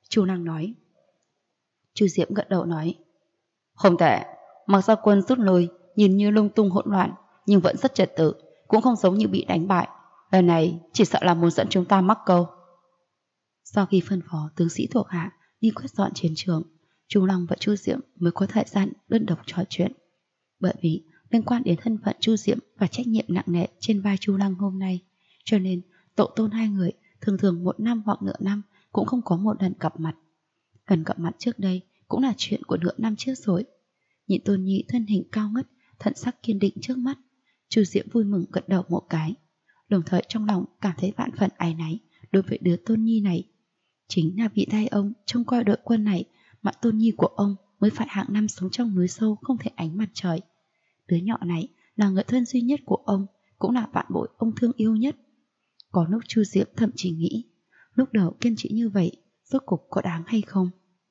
Speaker 1: Chu Lăng nói. Chu Diễm gật đầu nói. Không tệ, Mạc Gia Quân rút lui, nhìn như lung tung hỗn loạn, nhưng vẫn rất trật tự, cũng không giống như bị đánh bại. Lần này chỉ sợ là muốn dẫn chúng ta mắc câu. Sau khi phân phó tướng sĩ thuộc hạ đi quét dọn chiến trường, Chu Lăng và Chu Diễm mới có thời gian đơn độc trò chuyện. Bởi vì liên quan đến thân phận Chu Diễm và trách nhiệm nặng nề trên vai Chu Lăng hôm nay, cho nên tổ tôn hai người thường thường một năm hoặc nửa năm cũng không có một lần gặp mặt. Lần gặp mặt trước đây cũng là chuyện của nửa năm trước rồi. Nhìn Tôn Nhi thân hình cao ngất, thần sắc kiên định trước mắt, Chu Diễm vui mừng gật đầu một cái, đồng thời trong lòng cảm thấy vạn phần áy náy đối với đứa Tôn Nhi này. Chính là vì thay ông trông coi đội quân này mà Tôn Nhi của ông mới phải hàng năm sống trong núi sâu không thể ánh mặt trời. Đứa nhỏ này là người thân duy nhất của ông, cũng là bạn bội ông thương yêu nhất. Có lúc Chu Diễm thậm chí nghĩ, lúc đầu kiên trì như vậy rốt cục có đáng hay không?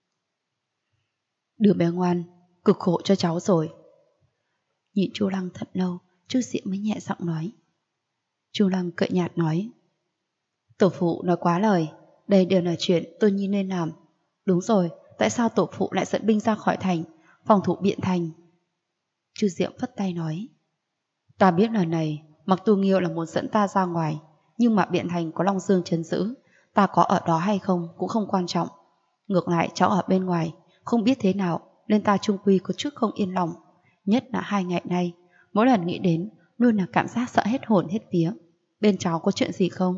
Speaker 1: Đứa bé ngoan, cực khổ cho cháu rồi. Nhìn Chu Lăng thật lâu, Chu Diễm mới nhẹ giọng nói. Chu Lăng cợt nhạt nói. Tổ phụ nói quá lời, đây đều là chuyện Tôn Nhi nên làm. Đúng rồi, tại sao tổ phụ lại dẫn binh ra khỏi thành, phòng thủ Biện Thành? Chu Diễm phất tay nói. Ta biết lần này Mặc Tu Nghiêu là muốn dẫn ta ra ngoài, nhưng mà Biện Thành có Long Dương trấn giữ, ta có ở đó hay không cũng không quan trọng. Ngược lại cháu ở bên ngoài, không biết thế nào nên ta chung quy có chút không yên lòng. Nhất là 2 ngày nay, mỗi lần nghĩ đến luôn là cảm giác sợ hết hồn hết vía. Bên cháu có chuyện gì không?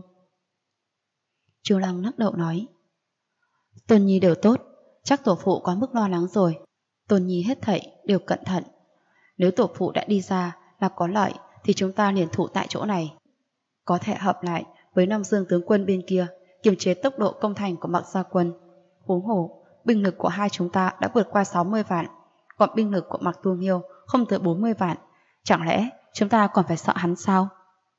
Speaker 1: Chu Lăng lắc đầu nói. Tôn Nhi đều tốt, chắc tổ phụ quá mức lo lắng rồi. Tôn Nhi hết thảy đều cẩn thận. Nếu tổ phụ đã đi ra là có lợi thì chúng ta liền thủ tại chỗ này. Có thể hợp lại với Nam Dương tướng quân bên kia, kiềm chế tốc độ công thành của Mạc Gia Quân. Huống hồ, binh lực của hai chúng ta đã vượt qua 60 vạn, còn binh lực của Mạc Tu Nghiêu không tới 40 vạn. Chẳng lẽ chúng ta còn phải sợ hắn sao?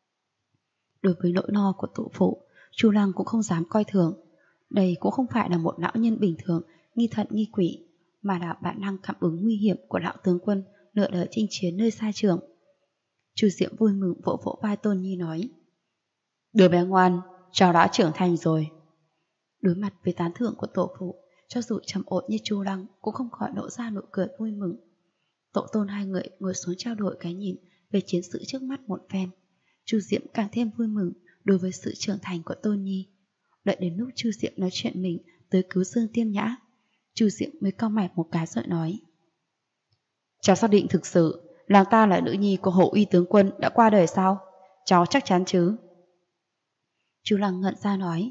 Speaker 1: Đối với nỗi lo của tổ phụ, Chu Lăng cũng không dám coi thường. Đây cũng không phải là một lão nhân bình thường, nghi thận nghi quỷ, mà là bản năng cảm ứng nguy hiểm của lão tướng quân nửa đời chinh chiến nơi xa trường. Chu Diễm vui mừng vỗ vỗ vai Tôn Nhi nói. Đứa bé ngoan, cháu đã trưởng thành rồi. Đối mặt với tán thưởng của tổ phụ, cho dù trầm ổn như Chu Lăng cũng không khỏi nổ ra nụ cười vui mừng. Tổ tôn hai người ngồi xuống trao đổi cái nhìn về chiến sự trước mắt một phen. Chu Diễm càng thêm vui mừng đối với sự trưởng thành của Tôn Nhi. Đợi đến lúc Chu Diễm nói chuyện mình tới cứu Dương Tiêm Nhã, Chu Diễm mới cau mày một cái rồi nói. Cháu xác định thực sự làng ta là nữ nhi của Hổ Uy tướng quân đã qua đời sao? Cháu chắc chắn chứ? Chu Lăng ngẩn ra nói.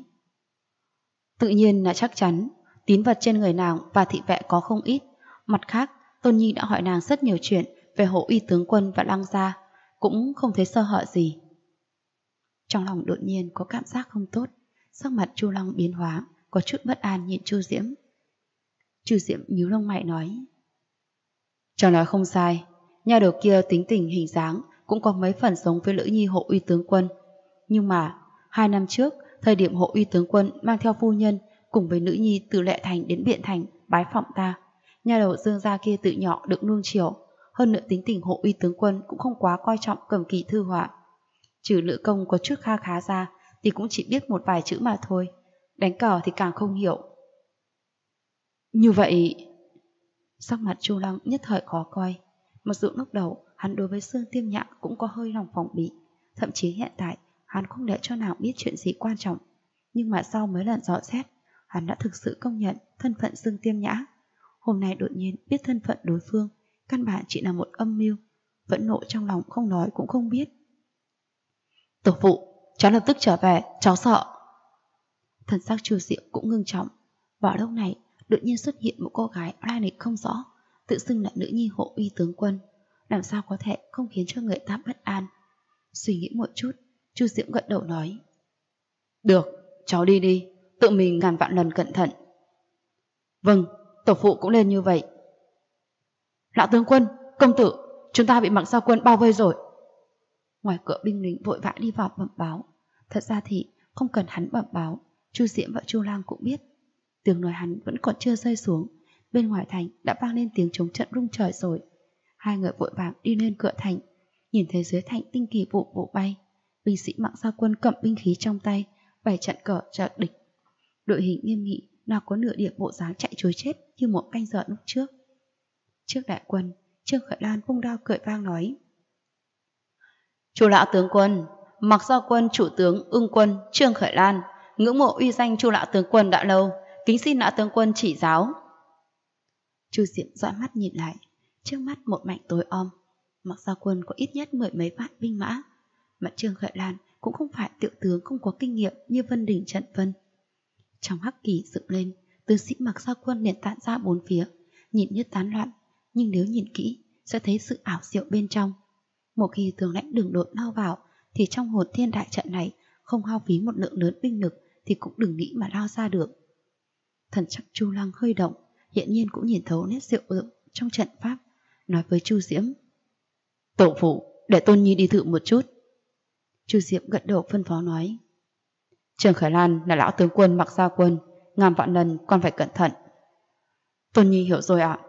Speaker 1: Tự nhiên là chắc chắn, tín vật trên người nàng và thị vệ có không ít. Mặt khác, Tôn Nhi đã hỏi nàng rất nhiều chuyện về Hổ Uy tướng quân và Lăng gia, cũng không thấy sơ hở gì. Trong lòng đột nhiên có cảm giác không tốt, sắc mặt Chu Lăng biến hóa, có chút bất an nhìn Chu Diễm. Chu Diễm nhíu lông mày nói. Cháu nói không sai, nha đầu kia tính tình hình dáng cũng có mấy phần giống với nữ nhi Hổ Uy tướng quân. Nhưng mà 2 năm trước, thời điểm Hổ Uy tướng quân mang theo phu nhân cùng với nữ nhi từ Lệ Thành đến Biện Thành bái phỏng ta, nha đầu Dương gia kia tự nhỏ được nuông chiều. Hơn nữa tính tình Hổ Uy tướng quân cũng không quá coi trọng cầm kỳ thư họa. Trừ nữ công có chút kha khá ra thì cũng chỉ biết một vài chữ mà thôi, đánh cờ thì càng không hiểu. Như vậy... Sắc mặt Chu Lăng nhất thời khó coi. Mặc dù lúc đầu hắn đối với Dương Tiêm Nhã cũng có hơi lòng phòng bị, thậm chí hiện tại hắn không để cho nàng biết chuyện gì quan trọng, nhưng mà sau mấy lần dò xét, hắn đã thực sự công nhận thân phận Dương Tiêm Nhã. Hôm nay đột nhiên biết thân phận đối phương, căn bản chỉ là một âm mưu, vẫn nộ trong lòng không nói cũng không biết. Tổ phụ, cháu lập tức trở về, cháu sợ. Thần sắc Chu Diệu cũng ngưng trọng. Vào lúc này đột nhiên xuất hiện một cô gái lai lịch không rõ, tự xưng là nữ nhi Hổ Uy tướng quân, làm sao có thể không khiến cho người ta bất an. Suy nghĩ một chút, Chu Diễm gật đầu nói. Được, cháu đi đi, tự mình ngàn vạn lần cẩn thận. Vâng, tổ phụ cũng lên như vậy. Lão tướng quân, công tử, chúng ta bị Mạc Gia Quân bao vây rồi. Ngoài cửa binh lính vội vã đi vào bẩm báo. Thật ra thì không cần hắn bẩm báo, Chu Diễm và Chu Lang cũng biết. Tiếng nói hắn vẫn còn chưa rơi xuống, bên ngoài thành đã vang lên tiếng trống trận rung trời rồi. Hai người vội vàng đi lên cửa thành, nhìn thấy dưới thành tinh kỳ vụ vụ bay, binh sĩ Mạc Gia Quân cầm binh khí trong tay, bày trận cờ trợ địch. Đội hình nghiêm nghị nào có nửa điểm bộ dáng chạy trối chết như một canh giờ lúc trước. Trước đại quân, Trương Khởi Lan vung đao cười vang nói: Chu lão tướng quân, Mặc Giao quân chủ tướng Ưng quân Trương Khởi Lan, ngưỡng mộ uy danh Chu lão tướng quân đã lâu, kính xin lão tướng quân chỉ giáo. Chu Diệm dõi mắt nhìn lại, trước mắt một mảnh tối om. Mặc Giao quân có ít nhất 10 mấy vạn binh mã, mà Trương Khởi Lan cũng không phải tiểu tướng không có kinh nghiệm như Vân Đình Trận Vân. Trong hắc kỳ dựng lên, tướng sĩ Mặc Giao quân liền tản ra bốn phía, nhìn như tán loạn, nhưng nếu nhìn kỹ sẽ thấy sự ảo diệu bên trong. Một khi tướng lãnh đường đột lao vào, thì trong hồn thiên đại trận này không hao phí một lượng lớn binh lực thì cũng đừng nghĩ mà lao ra được. Thần sắc Chu Lăng hơi động, hiện nhiên cũng nhìn thấu nét diệu dụng trong trận pháp, nói với Chu Diễm: Tổ phụ, để Tôn Nhi đi thử một chút. Chu Diệm gật đầu phân phó nói: Trương Khởi Lan là lão tướng quân Mặc Giao quân, ngàn vạn lần còn phải cẩn thận. Tôn Nhi hiểu rồi ạ.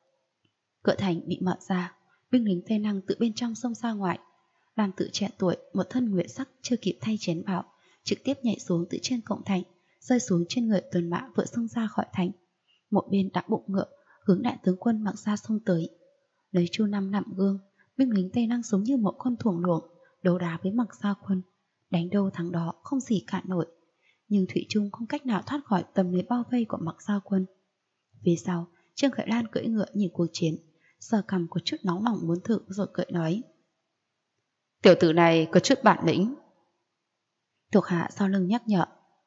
Speaker 1: Cửa thành bị mở ra, binh lính Tây Năng tự bên trong xông ra ngoài. Nam tử trẻ tuổi, một thân nguyện sắc chưa kịp thay chén bảo, trực tiếp nhảy xuống từ trên cổng thành, rơi xuống trên người tuần mã vừa xông ra khỏi thành. Một bên đã bụng ngựa hướng đại tướng quân Mặc Gia xông tới. Lấy Chu Năm làm gương, binh lính Tây Năng giống như một con thuồng luồng đấu đá với Mặc Gia quân, đánh đâu thắng đó không gì cản nổi. Nhưng thủy chung không cách nào thoát khỏi tầm lưới bao vây của Mặc Gia quân. Phía sau, Trương Khởi Lan cưỡi ngựa nhìn cuộc chiến, sờ cằm có chút nóng lòng muốn thử rồi cười nói: Tiểu tử này có chút bản lĩnh. Thuộc hạ sau lưng nhắc nhở: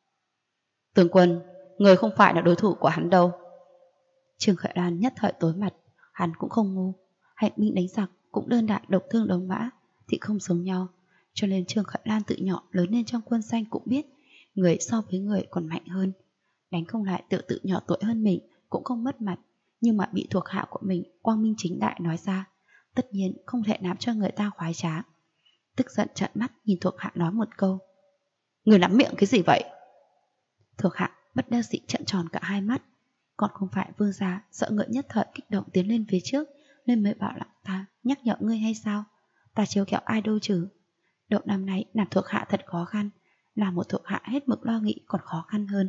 Speaker 1: Tướng quân, người không phải là đối thủ của hắn đâu. Trương Khởi Lan nhất thời tối mặt, hắn cũng không ngu, hành binh đánh giặc cũng đơn đả độc thương đống mã thì không giống nhau, cho nên Trương Khởi Lan tự nhỏ lớn lên trong quân xanh cũng biết người so với người còn mạnh hơn. Đánh không lại tiểu tử nhỏ tuổi hơn mình cũng không mất mặt, nhưng mà bị thuộc hạ của mình quang minh chính đại nói ra, tất nhiên không thể làm cho người ta khoái trá. Tức giận trợn mắt nhìn thuộc hạ nói một câu: Người lắm miệng cái gì vậy? Thuộc hạ bất đắc dĩ trợn tròn cả hai mắt, còn không phải vương gia sợ ngựa nhất thời kích động tiến lên phía trước nên mới bảo là ta nhắc nhở ngươi hay sao? Ta trêu ghẹo ai đâu chứ. Độ năm nay làm thuộc hạ thật khó khăn, là một thuộc hạ hết mực lo nghĩ còn khó khăn hơn.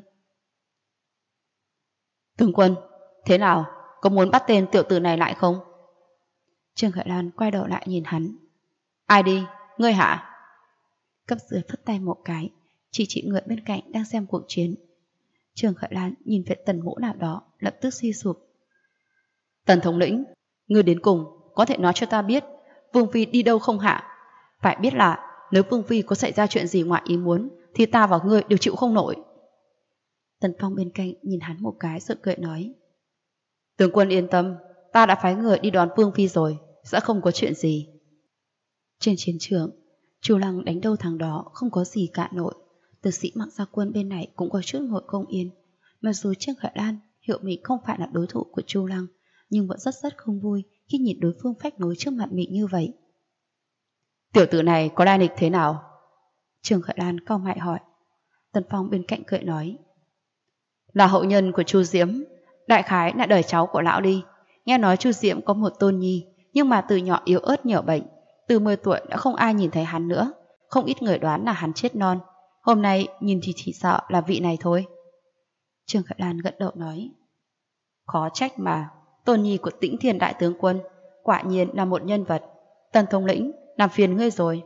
Speaker 1: Tướng quân, thế nào? Có muốn bắt tên tiểu tử này lại không? Trương Khởi Lan quay đầu lại nhìn hắn. Ai đi? Ngươi hả? Cấp dưới phất tay một cái, chỉ người bên cạnh đang xem cuộc chiến. Trương Khởi Lan nhìn về Tần Ngũ nào đó, lập tức suy sụp. Tần thống lĩnh, ngươi đến cùng có thể nói cho ta biết Vương Phi đi đâu không hả? Phải biết là nếu Vương Phi có xảy ra chuyện gì ngoài ý muốn thì ta và ngươi đều chịu không nổi. Tần Phong bên cạnh nhìn hắn một cái rồi cười nói: Tướng quân yên tâm, ta đã phái người đi đón Vương Phi rồi, sẽ không có chuyện gì. Trên chiến trường, Chu Lăng đánh đâu thằng đó không có gì cạn nổi. Tử sĩ Mặc Gia quân bên này cũng có chút ngồi không yên. Mặc dù Trương Khởi Lan hiểu mình không phải là đối thủ của Chu Lăng, nhưng vẫn rất không vui khi nhìn đối phương phách nối trước mặt mình như vậy. Tiểu tử này có lai lịch thế nào? Trương Khởi Lan cau mày hỏi. Tần Phong bên cạnh cười nói: Là hậu nhân của Chu Diễm, đại khái là đời cháu của lão đi. Nghe nói Chu Diễm có một tôn nhi, nhưng mà từ nhỏ yếu ớt nhiều bệnh, từ 10 tuổi đã không ai nhìn thấy hắn nữa, không ít người đoán là hắn chết non. Hôm nay nhìn thì chỉ sợ là vị này thôi. Trương Khởi Lan gật đầu nói: Khó trách mà, tôn nhi của Tĩnh Thiên đại tướng quân quả nhiên là một nhân vật. Tần thống lĩnh, làm phiền ngươi rồi.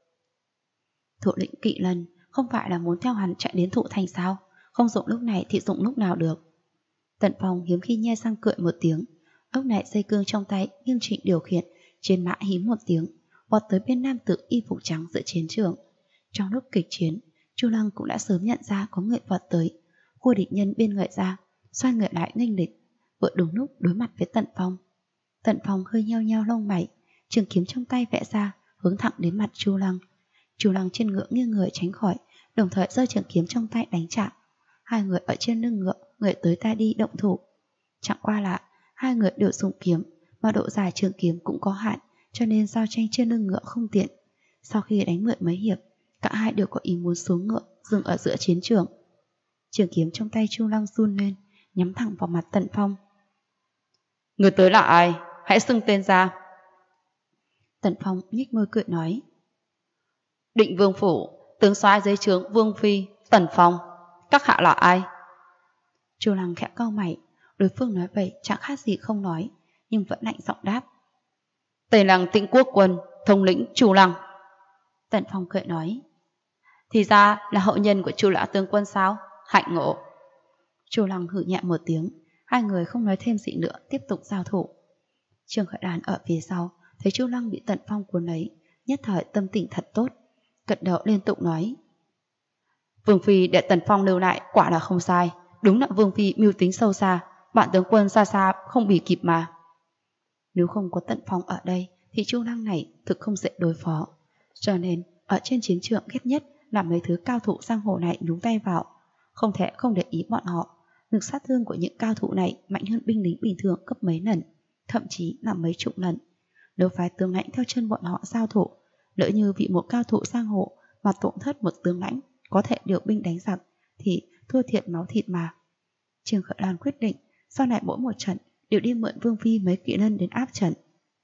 Speaker 1: Thủ lĩnh Kỵ Lân không phải là muốn theo hắn chạy đến Thụ Thành sao? Không dụng lúc này thì dụng lúc nào được. Tần Phong hiếm khi nhe răng cười một tiếng, lúc này dây cương trong tay nghiêm chỉnh điều khiển, trên mã hí một tiếng, vọt tới bên nam tử y phục trắng giữa chiến trường. Trong lúc kịch chiến, Chu Lăng cũng đã sớm nhận ra có người vọt tới, khu địch nhân bên người ra, xoay người lại nghênh địch, vừa đúng lúc đối mặt với Tần Phong. Tần Phong hơi nheo nheo lông mày, trường kiếm trong tay vẽ ra, hướng thẳng đến mặt Chu Lăng. Chu Lăng trên ngựa nghiêng người tránh khỏi, đồng thời giơ trường kiếm trong tay đánh chạm. Hai người ở trên lưng ngựa, người tới ta đi động thủ. Chẳng qua là hai người đều dùng kiếm, mà độ dài trường kiếm cũng có hạn, cho nên giao tranh trên lưng ngựa không tiện. Sau khi đánh mượn mấy hiệp, cả hai đều có ý muốn xuống ngựa, dừng ở giữa chiến trường. Trường kiếm trong tay Chu Lăng run lên, nhắm thẳng vào mặt Tần Phong. Người tới là ai? Hãy xưng tên ra. Tần Phong nhếch môi cười nói: Định Vương phủ, tướng soái dưới trướng Vương Phi, Tần Phong. Các hạ là ai? Chu Lăng khẽ cau mày, đối phương nói vậy chẳng khác gì không nói, nhưng vẫn lạnh giọng đáp. Tây Lăng Tĩnh Quốc quân, thống lĩnh Chu Lăng. Tần Phong cười nói. Thì ra là hậu nhân của Chu lão tướng quân sao? Hạnh ngộ. Chu Lăng hử nhẹ một tiếng, hai người không nói thêm gì nữa, tiếp tục giao thủ. Trương Khởi Đàn ở phía sau, thấy Chu Lăng bị Tần Phong cuốn lấy, nhất thời tâm tình thật tốt, gật đầu liên tục nói. Vương phi để Tần Phong lưu lại quả là không sai, đúng là Vương phi mưu tính sâu xa, bạn tướng quân xa xa không bì kịp mà. Nếu không có Tần Phong ở đây thì Chu Lăng này thực không dễ đối phó, cho nên ở trên chiến trường ghét nhất là mấy thứ cao thủ giang hồ này nhúng tay vào, không thể không để ý bọn họ. Lực sát thương của những cao thủ này mạnh hơn binh lính bình thường gấp mấy lần, thậm chí là mấy chục lần. Nếu phái tướng lãnh theo chân bọn họ giao thủ, lỡ như bị một cao thủ giang hồ mà tổn thất một tướng lãnh có thể điều binh đánh giặc thì thua thiệt máu thịt mà. Trương Khởi Lan quyết định sau này mỗi một trận đều đi mượn Vương phi mấy kỵ lân đến áp trận.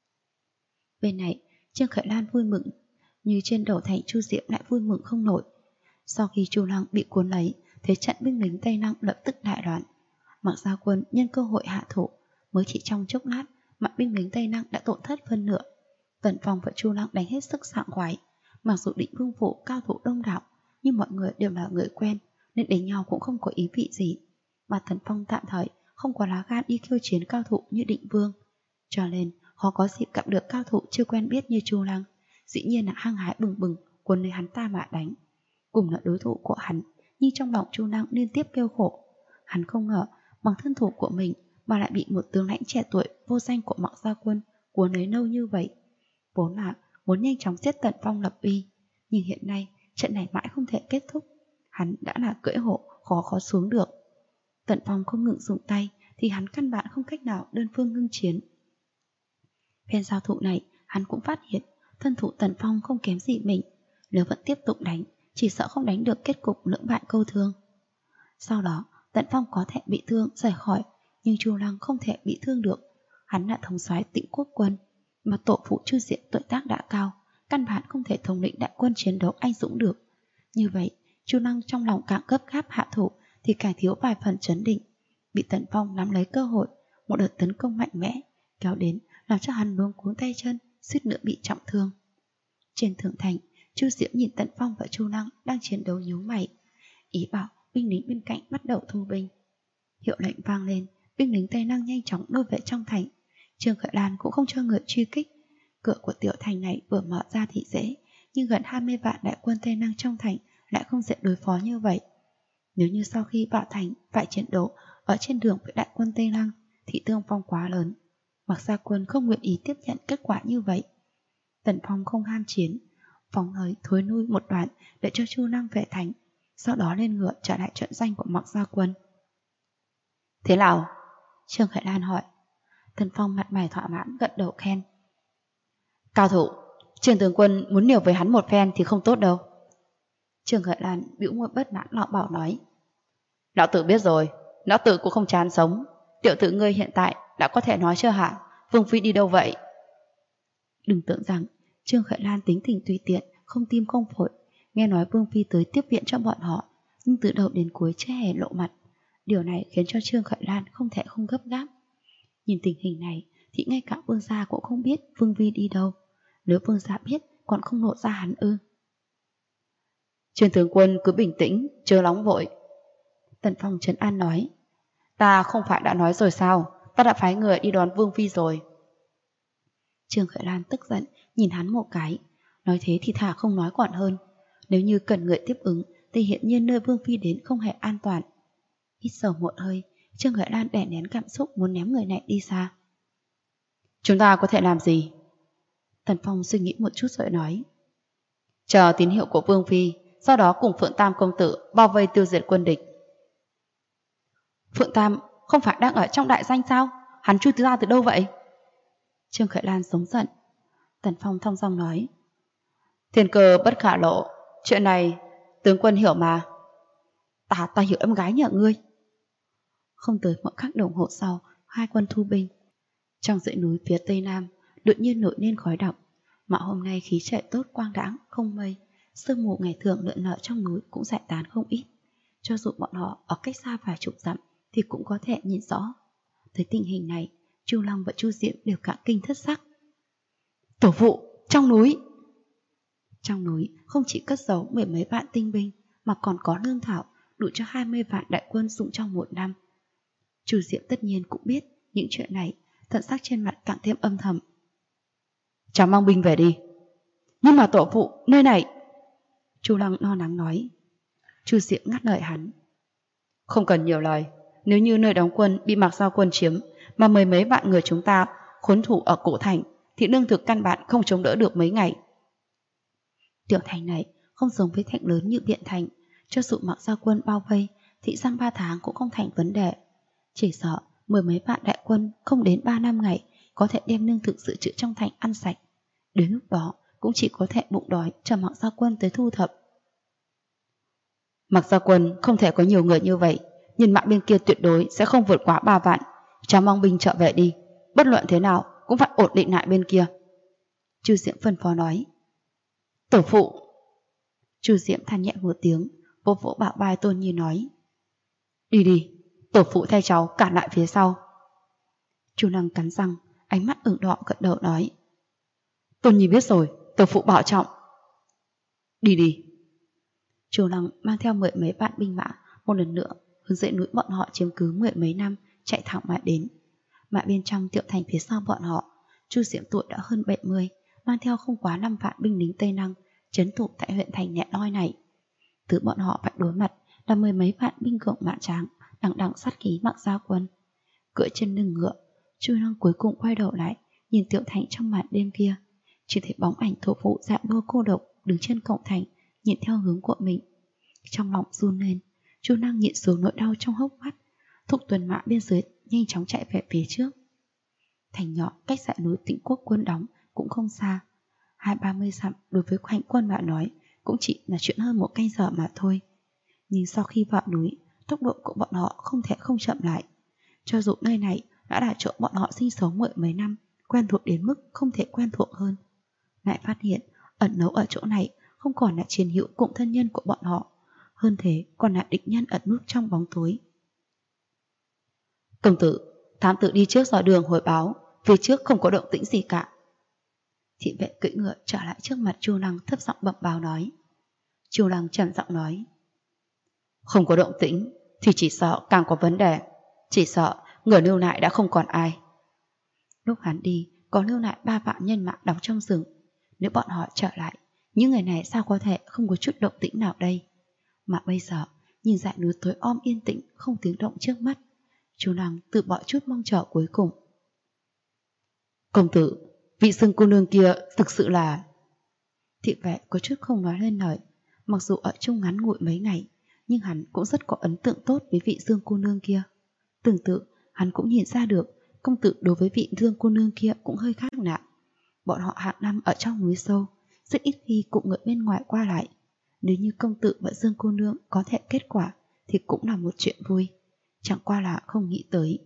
Speaker 1: Bên này Trương Khởi Lan vui mừng, như trên đầu thành Chu Diệm lại vui mừng không nổi. Sau khi Chu Lăng bị cuốn lấy, thế trận binh lính Tây Lăng lập tức đại loạn. Mạc Gia Quân nhân cơ hội hạ thủ, mới chỉ trong chốc lát mà binh lính Tây Lăng đã tổn thất phân nửa. Tần Phong và Chu Lăng đánh hết sức sảng khoái. Mặc dù Định Vương phủ cao thủ đông đảo, nhưng mọi người đều là người quen nên đánh nhau cũng không có ý vị gì. Mà Tần Phong tạm thời không có lá gan đi khiêu chiến cao thủ như Định Vương, cho nên họ có dịp gặp được cao thủ chưa quen biết như Chu Lăng, dĩ nhiên là hăng hái bừng bừng cuốn lấy hắn ta mà đánh. Cùng là đối thủ của hắn, nhưng trong lòng Chu Lăng liên tiếp kêu khổ. Hắn không ngờ bằng thân thủ của mình mà lại bị một tướng lãnh trẻ tuổi vô danh của Mạc Gia Quân cuốn lấy lâu như vậy. Vốn là muốn nhanh chóng giết Tần Phong lập uy, nhưng hiện nay trận này mãi không thể kết thúc. Hắn đã là cưỡi hổ khó xuống được. Tần Phong không ngừng dùng tay thì hắn căn bản không cách nào đơn phương ngưng chiến. Phen giao thủ này hắn cũng phát hiện thân thủ Tần Phong không kém gì mình, nếu vẫn tiếp tục đánh chỉ sợ không đánh được kết cục lưỡng bại câu thương. Sau đó Tần Phong có thể bị thương rời khỏi, nhưng Chu Lăng không thể bị thương được. Hắn là thống soái Tĩnh Quốc quân, mà tổ phụ Chu Diệm tuổi tác đã cao, căn bản không thể thống lĩnh đại quân chiến đấu anh dũng được. Như vậy Chu Lăng trong lòng càng gấp gáp hạ thủ thì càng thiếu vài phần trấn định. Bị Tần Phong nắm lấy cơ hội, một đợt tấn công mạnh mẽ kéo đến làm cho hắn luống cuống tay chân, suýt nữa bị trọng thương. Trên thượng thành, Chu Diễm nhìn Tần Phong và Chu Lăng đang chiến đấu nhíu mày, ý bảo binh lính bên cạnh bắt đầu thu binh. Hiệu lệnh vang lên, binh lính Tây Lăng nhanh chóng đổ về trong thành. Trương Khởi Lan cũng không cho người truy kích. Cửa của tiểu thành này vừa mở ra thì dễ, nhưng gần 20 vạn đại quân Tây Lăng trong thành lại không dễ đối phó như vậy. Nếu như sau khi vào thành phải chiến đấu ở trên đường với đại quân Tây Lăng thì thương vong quá lớn. Mạc Gia Quân không nguyện ý tiếp nhận kết quả như vậy. Tần Phong không ham chiến, phóng hơi thối lui một đoạn để cho Chu Lăng về thành, sau đó lên ngựa trở lại trận danh của Mạc Gia Quân. Thế nào? Trương Khởi Lan hỏi. Tần Phong mặt mày thỏa mãn gật đầu khen. Cao thủ, Trương tướng quân muốn liều với hắn một phen thì không tốt đâu. Trương Khởi Lan bĩu môi bất mãn lọ bảo nói. Lão tử biết rồi, lão tử cũng không chán sống. Tiểu tử ngươi hiện tại đã có thể nói chưa hả? Vương phi đi đâu vậy? Đừng tưởng rằng Trương Khởi Lan tính tình tùy tiện, không tim không phổi. Nghe nói Vương phi tới tiếp viện cho bọn họ, nhưng từ đầu đến cuối chưa hề lộ mặt. Điều này khiến cho Trương Khởi Lan không thể không gấp gáp. Nhìn tình hình này thì ngay cả Vương gia cũng không biết Vương phi đi đâu. Nếu Vương gia biết còn không lộ ra hắn ư? Trương tướng quân cứ bình tĩnh, chớ nóng vội. Tần Phong trấn an nói. Ta không phải đã nói rồi sao? Ta đã phái người đi đón Vương phi rồi. Trương Khởi Lan tức giận nhìn hắn một cái, nói thế thì thà không nói còn hơn. Nếu như cần người tiếp ứng thì hiện nhiên nơi Vương phi đến không hề an toàn. Hít sâu một hơi, Trương Khởi Lan đè nén cảm xúc muốn ném người này đi xa. Chúng ta có thể làm gì? Tần Phong suy nghĩ một chút rồi nói. Chờ tín hiệu của Vương phi, sau đó cùng Phượng Tam công tử bao vây tiêu diệt quân địch. Phượng Tam không phải đang ở trong đại danh sao? Hắn chui ra từ đâu vậy? Trương Khởi Lan sống giận. Tần Phong thong dong nói. Thiên cơ bất khả lộ, chuyện này tướng quân hiểu mà. Ta hiểu em gái nhà ngươi. Không tới một khắc đồng hồ sau, hai quân thu binh. Trong dãy núi phía tây nam đột nhiên nổi lên khói đặc, mà hôm nay khí trời tốt quang đãng không mây, sương mù ngày thường lượn lờ trong núi cũng giải tán không ít. Cho dù bọn họ ở cách xa vài chục dặm thì cũng có thể nhìn rõ. Tới tình hình này, Chu Lăng và Chu Diệm đều cả kinh thất sắc. Tổ phụ, trong núi! Trong núi không chỉ cất giấu 10 mấy vạn tinh binh mà còn có lương thảo đủ cho 20 vạn đại quân dùng trong một năm. Chu Diệm tất nhiên cũng biết những chuyện này, thần sắc trên mặt càng thêm âm thầm. Cháu mang binh về đi. Nhưng mà tổ phụ, nơi này... Chu Lăng lo lắng nói. Chu Diệm ngắt lời hắn. Không cần nhiều lời, nếu như nơi đóng quân bị Mạc Giao quân chiếm mà 10 mấy vạn người chúng ta khốn thủ ở cổ thành thì lương thực căn bản không chống đỡ được mấy ngày. Tiểu thành này không giống với thành lớn như Biện Thành, cho dù Mạc Giao quân bao vây thì sang 3 tháng cũng không thành vấn đề. Chỉ sợ 10 mấy vạn đại quân không đến 3 năm ngày có thể đem lương thực dự trữ trong thành ăn sạch. Đến lúc đó cũng chỉ có thể bụng đói chờ Mạc Giao quân tới thu thập. Mạc Giao quân không thể có nhiều người như vậy, nhân mã bên kia tuyệt đối sẽ không vượt quá 3 vạn. Cháu mang binh trợ vệ đi, bất luận thế nào cũng phải ổn định lại bên kia. Chu Diệm phân phó nói. Tổ phụ! Chu Diệm than nhẹ một tiếng, vỗ vỗ bả vai Tôn Nhi nói. Đi đi, tổ phụ thay cháu cản lại phía sau. Chu Lăng cắn răng, ánh mắt ửng đỏ gật đầu nói. Tôn Nhi biết rồi, tổ phụ bảo trọng. Đi đi. Chu Lăng mang theo 10 mấy vạn binh mã một lần nữa hướng dãy núi bọn họ chiếm cứ 10 mấy năm chạy thẳng mà đến. Mà bên trong Tiểu thành phía sau bọn họ, Chu Diệm tuổi đã hơn 70, mang theo không quá 5 vạn binh lính Tây Năng trấn thủ tại huyện thành Nhẹ Noi này. Thứ bọn họ phải đối mặt là 10 mấy vạn binh cường mã tráng đằng đằng sát khí Mạc Giao quân. Cưỡi trên lưng ngựa, Chu Lăng cuối cùng quay đầu lại nhìn Tiểu thành trong màn đêm kia, chỉ thấy bóng ảnh thổ phụ dạ đua cô độc đứng trên cổng thành nhìn theo hướng của mình. Trong lòng run lên, Chu Lăng nhịn xuống nỗi đau trong hốc mắt, thúc tuần mã bên dưới nhanh chóng chạy về phía trước. Thành nhỏ cách dãy núi Tĩnh Quốc quân đóng cũng không xa, 20-30 dặm đối với hành quân mà nói cũng chỉ là chuyện hơn một canh giờ mà thôi. Nhưng sau khi vào núi, tốc độ của bọn họ không thể không chậm lại. Cho dù nơi này đã là chỗ bọn họ sinh sống mười mấy năm, quen thuộc đến mức không thể quen thuộc hơn, lại phát hiện ẩn nấu ở chỗ này không còn là chiến hữu cùng thân nhân của bọn họ, hơn thế còn là địch nhân ẩn núp trong bóng tối. Công tử, thám tử đi trước dò đường hồi báo, phía trước không có động tĩnh gì cả. Thị vệ cưỡi ngựa trở lại trước mặt Chu Lăng thấp giọng bẩm báo nói. Chu Lăng trầm giọng nói. Không có động tĩnh thì chỉ sợ càng có vấn đề, chỉ sợ người lưu lại đã không còn ai. Lúc hắn đi có lưu lại 3 vạn nhân mã đóng trong rừng, nếu bọn họ trở lại, những người này sao có thể không có chút động tĩnh nào đây. Mà bây giờ nhìn dãy núi tối om yên tĩnh không tiếng động trước mắt, Chu Lăng tự bỏ chút mong chờ cuối cùng. Công tử, vị xưng cô nương kia thực sự là... Thị vệ có chút không nói lên lời, mặc dù ở chung ngắn ngủi mấy ngày, nhưng hắn cũng rất có ấn tượng tốt với vị Dương cô nương kia. Tương tự, hắn cũng nhìn ra được công tử đối với vị Dương cô nương kia cũng hơi khác lạ. Bọn họ hàng năm ở trong núi sâu, rất ít khi cùng người bên ngoài qua lại. Nếu như công tử và Dương cô nương có thể kết quả thì cũng là một chuyện vui, chẳng qua là không nghĩ tới.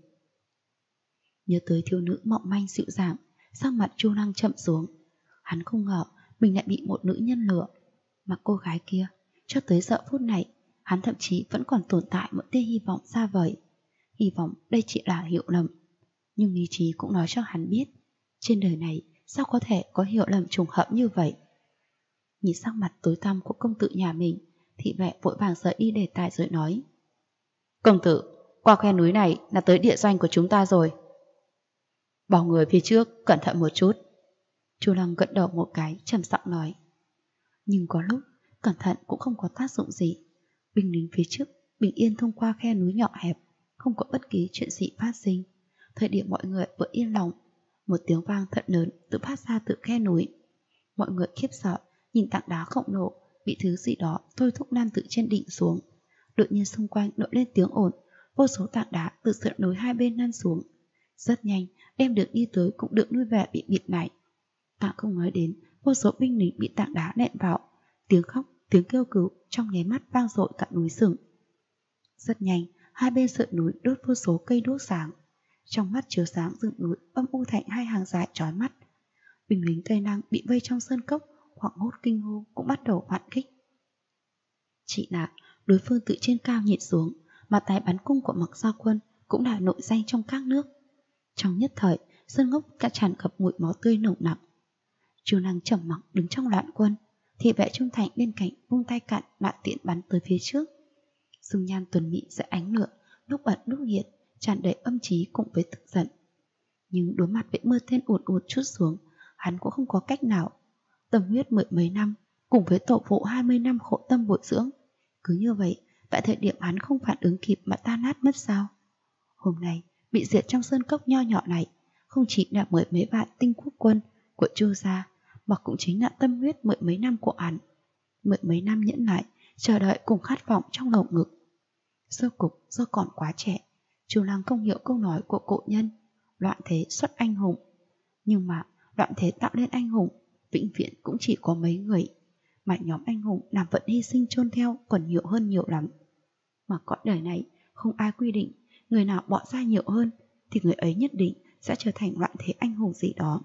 Speaker 1: Nhớ tới thiếu nữ mỏng manh dịu dàng, sắc mặt Chu Lăng chậm xuống. Hắn không ngờ mình lại bị một nữ nhân lừa. Mà cô gái kia, cho tới giờ phút này, hắn thậm chí vẫn còn tồn tại một tia hy vọng xa vời. Hy vọng đây chỉ là hiểu lầm. Nhưng lý trí cũng nói cho hắn biết, trên đời này sao có thể có hiểu lầm trùng hợp như vậy. Nhìn sắc mặt tối tăm của công tử nhà mình, thị vệ vội vàng rời đi đề tài rồi nói. Công tử, qua khe núi này là tới địa doanh của chúng ta rồi. Bảo người phía trước cẩn thận một chút. Chu Lăng gật đầu một cái trầm giọng nói. Nhưng có lúc cẩn thận cũng không có tác dụng gì. Binh lính phía trước bình yên thông qua khe núi nhỏ hẹp, không có bất kỳ chuyện gì phát sinh. Thời điểm mọi người vừa yên lòng, một tiếng vang thật lớn tự phát ra từ khe núi. Mọi người khiếp sợ nhìn tảng đá khổng lồ bị thứ gì đó thôi thúc lan từ trên đỉnh xuống. Đột nhiên xung quanh nổi lên tiếng ồn, vô số tảng đá từ sườn núi hai bên lăn xuống. Rất nhanh, đem đường đi tới cũng được nuôi về bị bịt lại. Càng không nói đến vô số binh lính bị tảng đá nện vào, tiếng khóc, tiếng kêu cứu trong nháy mắt vang dội cả núi rừng. Rất nhanh, hai bên sườn núi đốt vô số cây đuốc sáng. Trong mắt chiếu sáng rừng núi âm u thành hai hàng dài chói mắt. Binh lính Tây Năng bị vây trong sơn cốc, hoảng hốt kinh hô cũng bắt đầu phản kích. Chỉ là đối phương từ trên cao nhìn xuống, mà tài bắn cung của Mặc Gia Quân cũng là nội danh trong các nước. Trong nhất thời, sân ngốc đã tràn ngập mùi máu tươi nồng nặc. Chu Lăng trầm mặc đứng trong loạn quân, thị vệ trung thành bên cạnh vung tay cạn mạ tiễn bắn tới phía trước. Dung nhan tuần mỹ dưới ánh lửa, lúc ẩn lúc hiện, tràn đầy âm trí cùng với tức giận. Nhưng đối mặt với mưa tên ụt ụt trút xuống, hắn cũng không có cách nào. Tâm huyết mười mấy năm, cùng với tổ phụ 20 năm khổ tâm bồi dưỡng, cứ như vậy, tại thời điểm hắn không phản ứng kịp mà tan nát mất sao? Hôm nay, bị diệt trong sơn cốc nho nhỏ này, không chỉ là mười mấy vạn tinh quốc quân của Chu gia, mà cũng chính là tâm huyết mười mấy năm của hắn. Mười mấy năm nhẫn nại, chờ đợi cùng khát vọng trong lồng ngực. Sơ cục do còn quá trẻ, Chu Lăng không hiểu câu nói của cụ nhân, loạn thế xuất anh hùng. Nhưng mà loạn thế tạo nên anh hùng, vĩnh viễn cũng chỉ có mấy người, mà nhóm anh hùng làm vận hy sinh chôn theo còn nhiều hơn nhiều lắm. Mà cõi đời này không ai quy định người nào bỏ ra nhiều hơn thì người ấy nhất định sẽ trở thành loạn thế anh hùng gì đó.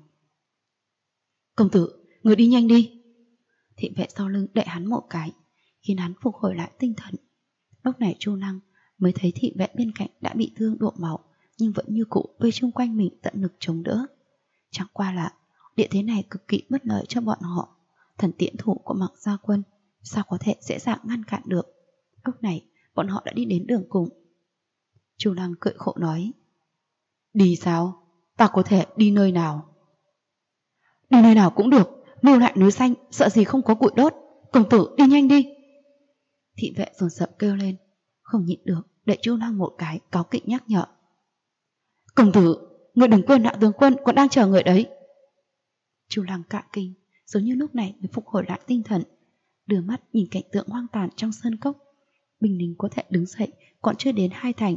Speaker 1: Công tử, người đi nhanh đi. Thị vệ sau lưng đẩy hắn một cái, khiến hắn phục hồi lại tinh thần. Lúc này Chu Lăng mới thấy thị vệ bên cạnh đã bị thương đổ máu, nhưng vẫn như cũ vây chung quanh mình tận lực chống đỡ. Chẳng qua là địa thế này cực kỳ bất lợi cho bọn họ. Thần tiễn thủ của Mặc Gia Quân sao có thể dễ dàng ngăn cản được. Lúc này bọn họ đã đi đến đường cùng. Chu Lăng cười khổ nói: Đi sao? Ta có thể đi nơi nào? Đi nơi nào cũng được, lưu lại núi xanh, sợ gì không có bụi đốt. Công tử đi nhanh đi. Thị vệ dồn dập kêu lên, không nhịn được để Chu Lăng một cái cáu kỵ nhắc nhở: Công tử, người đừng quên Hạ tướng quân còn đang chờ người đấy. Chu Lăng cả kinh, giống như lúc này mới phục hồi lại tinh thần, đưa mắt nhìn cảnh tượng hoang tàn trong sơn cốc. Binh lính có thể đứng dậy còn chưa đến 2 thành.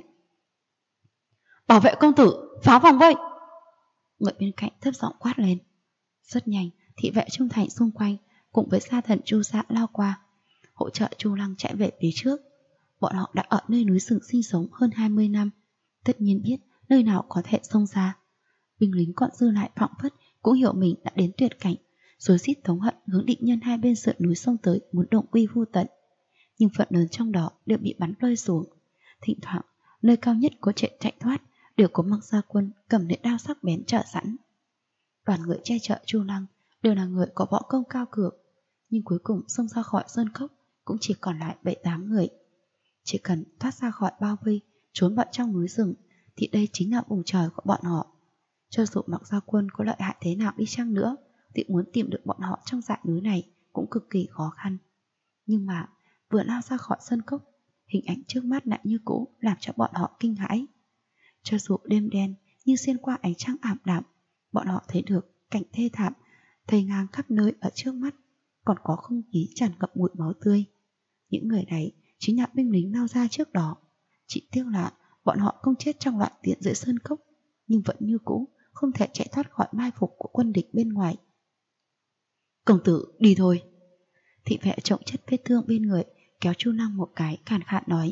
Speaker 1: Bảo vệ công tử, phá vòng vây! Người bên cạnh thấp giọng quát lên. Rất nhanh, thị vệ trung thành xung quanh cùng với gia thần Chu gia lao qua, hỗ trợ Chu Lăng chạy về phía trước. Bọn họ đã ở nơi núi rừng sinh sống hơn 20 năm, tất nhiên biết nơi nào có thể xông ra. Binh lính còn dư lại phảng phất cũng hiểu mình đã đến tuyệt cảnh, rồi xít thống hận hướng địch nhân hai bên sườn núi xông tới, muốn động uy vô tận. Nhưng phần lớn trong đó đều bị bắn rơi xuống. Thỉnh thoảng, nơi cao nhất có chạy thoát đều có Mặc Gia Quân cầm lấy đao sắc bén trợ sẵn. Đoàn người che chở Chu Lăng đều là người có võ công cao cường, nhưng cuối cùng xông ra khỏi sơn cốc cũng chỉ còn lại 7-8 người. Chỉ cần thoát ra khỏi bao vây, trốn vào trong núi rừng thì đây chính là vùng trời của bọn họ. Cho dù Mặc Gia Quân có lợi hại thế nào đi chăng nữa thì muốn tìm được bọn họ trong dãy núi này cũng cực kỳ khó khăn. Nhưng mà vừa lao ra khỏi sân cốc, hình ảnh trước mắt lại như cũ làm cho bọn họ kinh hãi. Cho dù đêm đen nhưng xuyên qua ánh trăng ảm đạm, bọn họ thấy được cảnh thê thảm thây ngang khắp nơi ở trước mắt, còn có không khí tràn ngập mùi máu tươi. Những người này chính là binh lính lao ra trước đó. Chỉ tiếc là bọn họ không chết trong loạn tiện dưới sơn cốc, nhưng vẫn như cũ không thể chạy thoát khỏi mai phục của quân địch bên ngoài. Công tử, đi thôi. Thị vệ trọng chất vết thương bên người kéo Chu Lăng một cái, khàn khàn nói.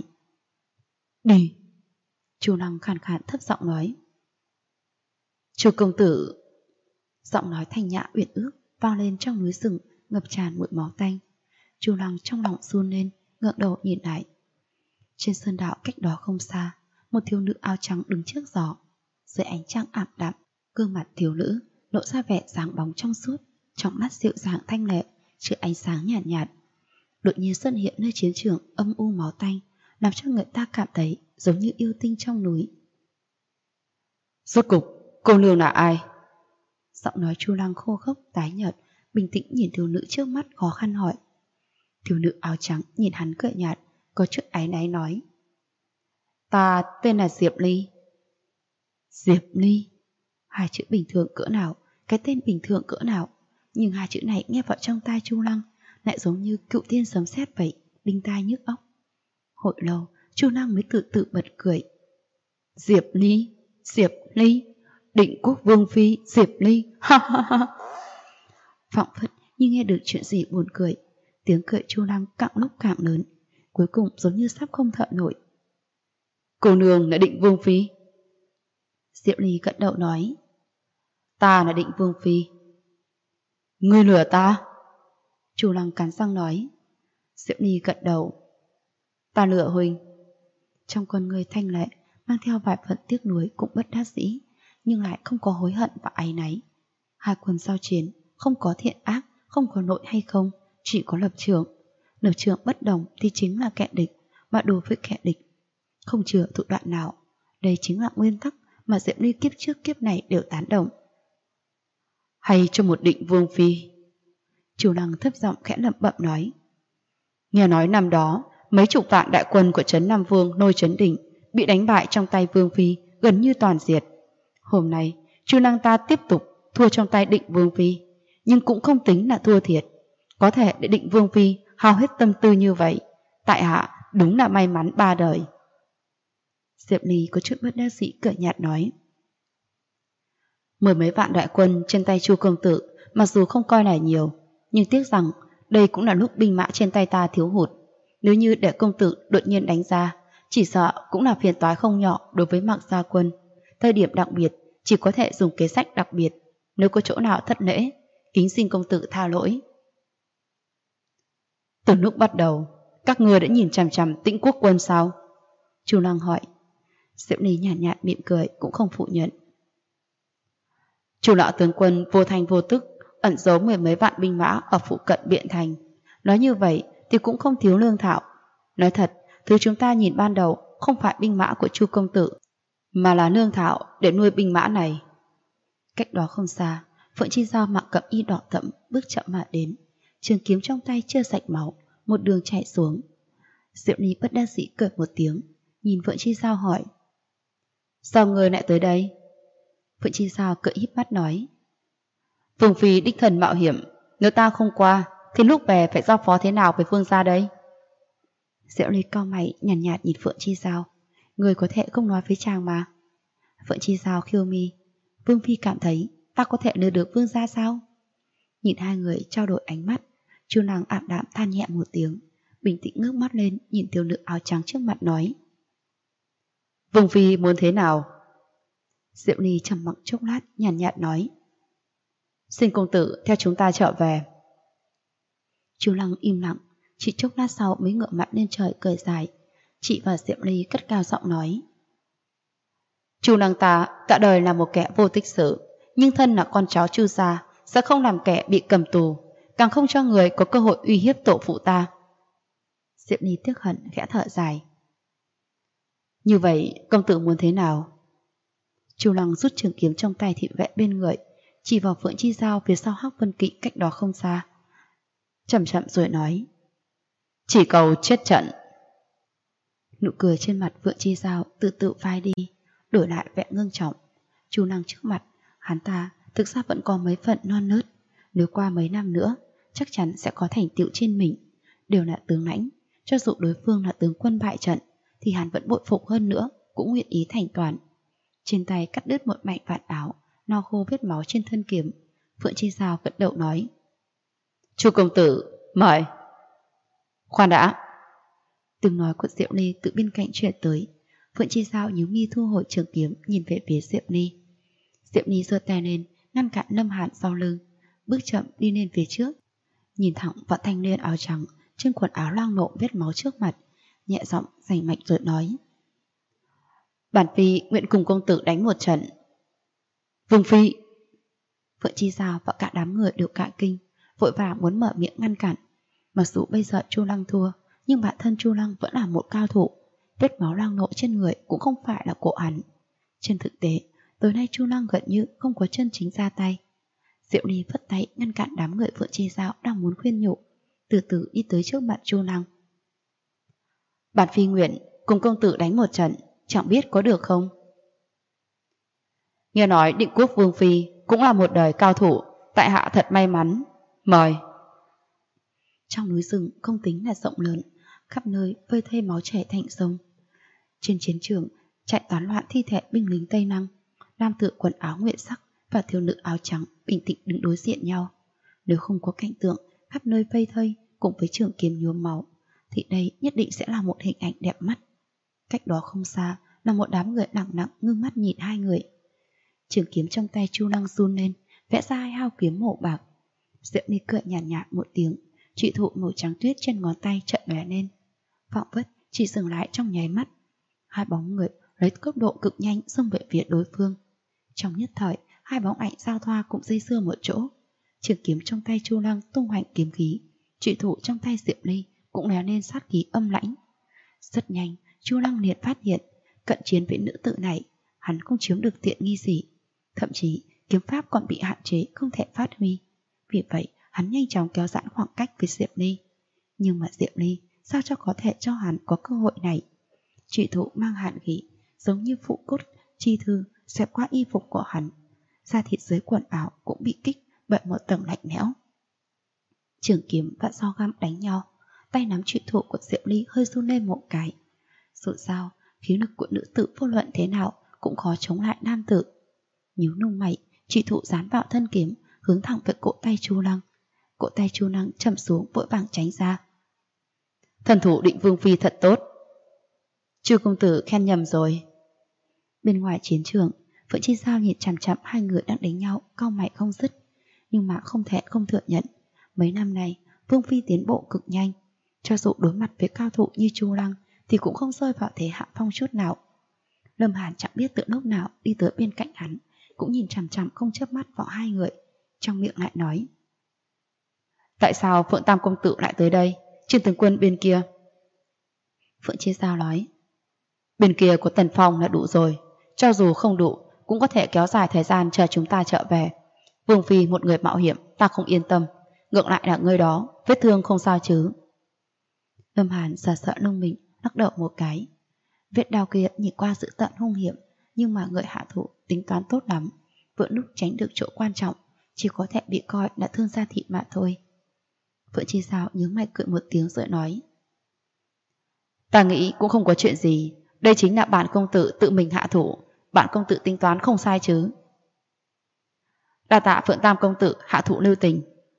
Speaker 1: Đi. Chu Lăng khàn khàn thấp giọng nói. Chu công tử. Giọng nói thanh nhã uyển ước vang lên trong núi rừng ngập tràn mùi máu tanh. Chu Lăng trong lòng run lên, ngẩng đầu nhìn lại. Trên sơn đạo cách đó không xa, một thiếu nữ áo trắng đứng trước gió. Dưới ánh trăng ảm đạm, gương mặt thiếu nữ lộ ra vẻ sáng bóng trong suốt, trong mắt dịu dàng thanh lệ, chứa ánh sáng nhạt nhạt. Đột nhiên xuất hiện nơi chiến trường âm u máu tanh, làm cho người ta cảm thấy giống như yêu tinh trong núi. Rốt cục, cô nương là ai? Giọng nói Chu Lăng khô khốc tái nhợt, bình tĩnh nhìn thiếu nữ trước mắt, khó khăn hỏi. Thiếu nữ áo trắng nhìn hắn cười nhạt, có chút áy náy nói. Ta tên là Diệp Ly. Diệp Ly? Hai chữ bình thường cỡ nào, cái tên bình thường cỡ nào, nhưng hai chữ này nghe vào trong tai Chu Lăng lại giống như cựu tiên sấm sét vậy, đinh tai nhức óc. Hồi lâu, Chu Lăng mới tự tự bật cười. Diệp Ly, Diệp Ly, Định Quốc Vương Phi Diệp Ly, ha ha ha. Phảng phất như nghe được chuyện gì buồn cười, tiếng cười Chu Lăng càng lúc càng lớn, cuối cùng giống như sắp không thở nổi. Cô nương là Định Vương Phi. Diệp Ly gật đầu nói. Ta là Định Vương Phi. Ngươi lừa ta? Chu Lăng cắn răng nói. Diệp Ly gật đầu. Ta lừa huynh. trong con người thanh lệ mang theo vài phần tiếc nuối cũng bất đắc dĩ, nhưng lại không có hối hận và áy náy. Hai quân giao chiến, không có thiện ác, không có nội hay không, chỉ có lập trường. Lập trường bất đồng thì chính là kẻ địch, mà đối với kẻ địch không chừa thủ đoạn nào. Đây chính là nguyên tắc mà Diệm Ly kiếp trước kiếp này đều tán đồng. Hay cho một định vương phi. Chu Lăng thấp giọng khẽ lẩm bẩm nói. Nghe nói năm đó, mấy chục vạn đại quân của trấn Nam Vương nôi trấn đỉnh bị đánh bại trong tay vương phi, gần như toàn diệt. Hôm nay, Chu Lăng ta tiếp tục thua trong tay định vương phi, nhưng cũng không tính là thua thiệt. Có thể để định vương phi hao hết tâm tư như vậy, tại hạ đúng là may mắn ba đời. Diệp Ly có chút bất đắc dĩ cười nhạt nói. Mười mấy vạn đại quân trên tay Chu công tử mặc dù không coi là nhiều, nhưng tiếc rằng đây cũng là lúc binh mã trên tay ta thiếu hụt. Nếu như để công tử đột nhiên đánh ra, chỉ sợ cũng là phiền toái không nhỏ đối với Mạc Gia quân. Thời điểm đặc biệt chỉ có thể dùng kế sách đặc biệt, nếu có chỗ nào thất lễ, kính xin công tử tha lỗi. Từ lúc bắt đầu, các ngươi đã nhìn chằm chằm Tĩnh Quốc quân sao? Chu Lăng hỏi. Diệp Ly nhàn nhạt mỉm cười cũng không phủ nhận. Chu lão tướng quân vô thanh vô tức ẩn giấu mười mấy vạn binh mã ở phụ cận Biện Thành. Nói như vậy thì cũng không thiếu lương thảo. Nói thật, thứ chúng ta nhìn ban đầu không phải binh mã của Chu công tử, mà là lương thảo để nuôi binh mã này. Cách đó không xa, Phượng Chi Giao mặc cẩm y đỏ thẫm bước chậm mà đến, trường kiếm trong tay chưa sạch máu, một đường chạy xuống. Diệu Ly bất đắc dĩ cười một tiếng, nhìn Phượng Chi Giao hỏi. Sao người lại tới đây? Phượng Chi Giao cười híp mắt nói. Vương phi đích thần mạo hiểm, nếu ta không qua thì lúc về phải giao phó thế nào với vương gia đây? Diệu Ly cau mày nhàn nhạt nhìn Phượng Chi Giao. Người có thể không nói với chàng mà. Phượng Chi Giao khiêu mi. Vương phi cảm thấy ta có thể lừa được vương gia sao? Nhìn hai người trao đổi ánh mắt, Chu Lăng ảm đạm than nhẹ một tiếng, bình tĩnh ngước mắt lên nhìn thiếu nữ áo trắng trước mặt nói. Vương phi muốn thế nào? Diệu Ly trầm mặc chốc lát nhàn nhạt nói. Xin công tử theo chúng ta trở về. Chu Lăng im lặng, chỉ chốc lát sau mới ngửa mặt lên trời cười dài. Chị và Diệu Ly cất cao giọng nói. Chu Lăng ta cả đời là một kẻ vô tích sự, nhưng thân là con cháu Chu gia, sẽ không làm kẻ bị cầm tù, càng không cho người có cơ hội uy hiếp tổ phụ ta. Diệu Ly tiếc hận khẽ thở dài. Như vậy công tử muốn thế nào? Chu Lăng rút trường kiếm trong tay thị vệ bên người, chỉ vào Phượng Chi Giao phía sau Hắc Vân Kỵ cách đó không xa, chậm chậm rồi nói. Chỉ cầu chết trận. Nụ cười trên mặt Phượng Chi Giao từ từ phai đi, đổi lại vẻ ngưng trọng. Chu Lăng trước mặt, hắn ta thực ra vẫn có mấy phần non nớt. Nếu qua mấy năm nữa, chắc chắn sẽ có thành tựu trên mình. Đều là tướng lãnh, cho dù đối phương là tướng quân bại trận, thì hắn vẫn bội phục hơn nữa, cũng nguyện ý thành toàn. Trên tay cắt đứt một mảnh vạt áo, lau khô vết máu trên thân kiếm. Phượng Chi Giao vận động nói. Chu công tử, mời. Khoan đã. Tiếng nói của Diệu Ly từ bên cạnh chuyển tới. Phượng Chi Giao nhíu mi thu hồi trường kiếm, nhìn về phía Diệu Ly. Diệu Ly giơ tay lên, ngăn cản Lâm Hàn sau lưng, bước chậm đi lên phía trước, nhìn thẳng vào thanh niên áo trắng trên quần áo loang lộ vết máu trước mặt, nhẹ giọng rành mạch rồi nói. Bản phi nguyện cùng công tử đánh một trận. Vương phi. Phượng Chi Giao và cả đám người đều cả kinh, vội vàng muốn mở miệng ngăn cản. Mặc dù bây giờ Chu Lăng thua, nhưng bản thân Chu Lăng vẫn là một cao thủ, vết máu loang lộ trên người cũng không phải là của hắn. Trên thực tế, tối nay Chu Lăng gần như không có chân chính ra tay. Diệu Ly phất tay ngăn cản đám người Phượng Chi Giao đang muốn khuyên nhủ, từ từ đi tới trước mặt Chu Lăng. Bản phi nguyện cùng công tử đánh một trận, chẳng biết có được không? Nghe nói Định Quốc Vương phi cũng là một đời cao thủ, tại hạ thật may mắn. Mời. Trong núi rừng không tính là rộng lớn, khắp nơi phơi thây máu chảy thành sông. Trên chiến trường chạy toán loạn thi thể binh lính Tây Năng, nam tử quần áo nguyệt sắc và thiếu nữ áo trắng bình tĩnh đứng đối diện nhau. Nếu không có cảnh tượng khắp nơi phơi thây cùng với trường kiếm nhuốm máu, thì đây nhất định sẽ là một hình ảnh đẹp mắt. Cách đó không xa là một đám người lặng lặng ngưng mắt nhìn hai người. Trường kiếm trong tay Chu Lăng run lên, vẽ ra hai hao kiếm màu bạc. Diệu Ly cười nhàn nhạt một tiếng, trụy thụ màu trắng tuyết trên ngón tay chợt lóe lên, phảng phất chỉ dừng lại trong nháy mắt. hai bóng người lấy tốc độ cực nhanh xông về phía đối phương. Trong nhất thời, hai bóng ảnh giao thoa cũng dây dưa một chỗ. Trường kiếm trong tay Chu Lăng tung hoành kiếm khí, trụy thủ trong tay Diệp Ly cũng lóe lên sát khí âm lãnh. Rất nhanh, Chu Lăng liền phát hiện, cận chiến với nữ tử này, hắn không chiếm được tiện nghi gì. Thậm chí, kiếm pháp còn bị hạn chế không thể phát huy. Vì vậy, hắn nhanh chóng kéo giãn khoảng cách với Diệp Ly. Nhưng mà Diệp Ly sao cho có thể cho hắn có cơ hội này? Trụy thủ mang hàn khí, giống như phụ cốt chi thư xẹt qua y phục của hắn. Da thịt dưới quần áo cũng bị kích bởi một tầng lạnh lẽo. Trường kiếm và dao găm đánh nhau, tay nắm trụy thủ của Diệp Ly hơi run lên một cái. Dù sao, khí lực của nữ tử vô luận thế nào cũng khó chống lại nam tử. Nhíu nung mày, trụy thủ dán vào thân kiếm, hướng thẳng về cổ tay Chu Lăng. Cổ tay Chu Lăng chậm xuống vội vàng tránh ra. Thần thủ Định Vương phi thật tốt. Chu công tử khen nhầm rồi. Bên ngoài chiến trường, Phượng Chi Giao nhìn chằm chằm hai người đang đánh nhau, cau mày không dứt. Nhưng mà không thể không thừa nhận, mấy năm nay Vương phi tiến bộ cực nhanh. Cho dù đối mặt với cao thủ như Chu Lăng thì cũng không rơi vào thế hạ phong chút nào. Lâm Hàn chẳng biết từ lúc nào đi tới bên cạnh hắn, cũng nhìn chằm chằm không chớp mắt vào hai người, trong miệng lại nói: Tại sao Phượng Tam công tử lại tới đây? Trên tướng quân bên kia. Phượng Chi Giao nói: Bên kia của Tần Phong là đủ rồi, cho dù không đủ cũng có thể kéo dài thời gian chờ chúng ta trở về. Vương phi một người mạo hiểm ta không yên tâm, ngược lại là người đó vết thương không sao chứ? Lâm Hàn sợ sợ lông mình, lắc đầu một cái. Vết đao kia nhìn qua dữ tợn hung hiểm, nhưng mà người hạ thủ tính toán tốt lắm, vừa lúc tránh được chỗ quan trọng, chỉ có thể bị coi là thương da thịt mà thôi. Phượng Chi Giao nhướng mày cười một tiếng rồi nói: Ta nghĩ cũng không có chuyện gì, đây chính là bản công tử tự mình hạ thủ, bản công tử tính toán không sai chứ? Đa tạ Phượng Tam công tử hạ thủ lưu tình.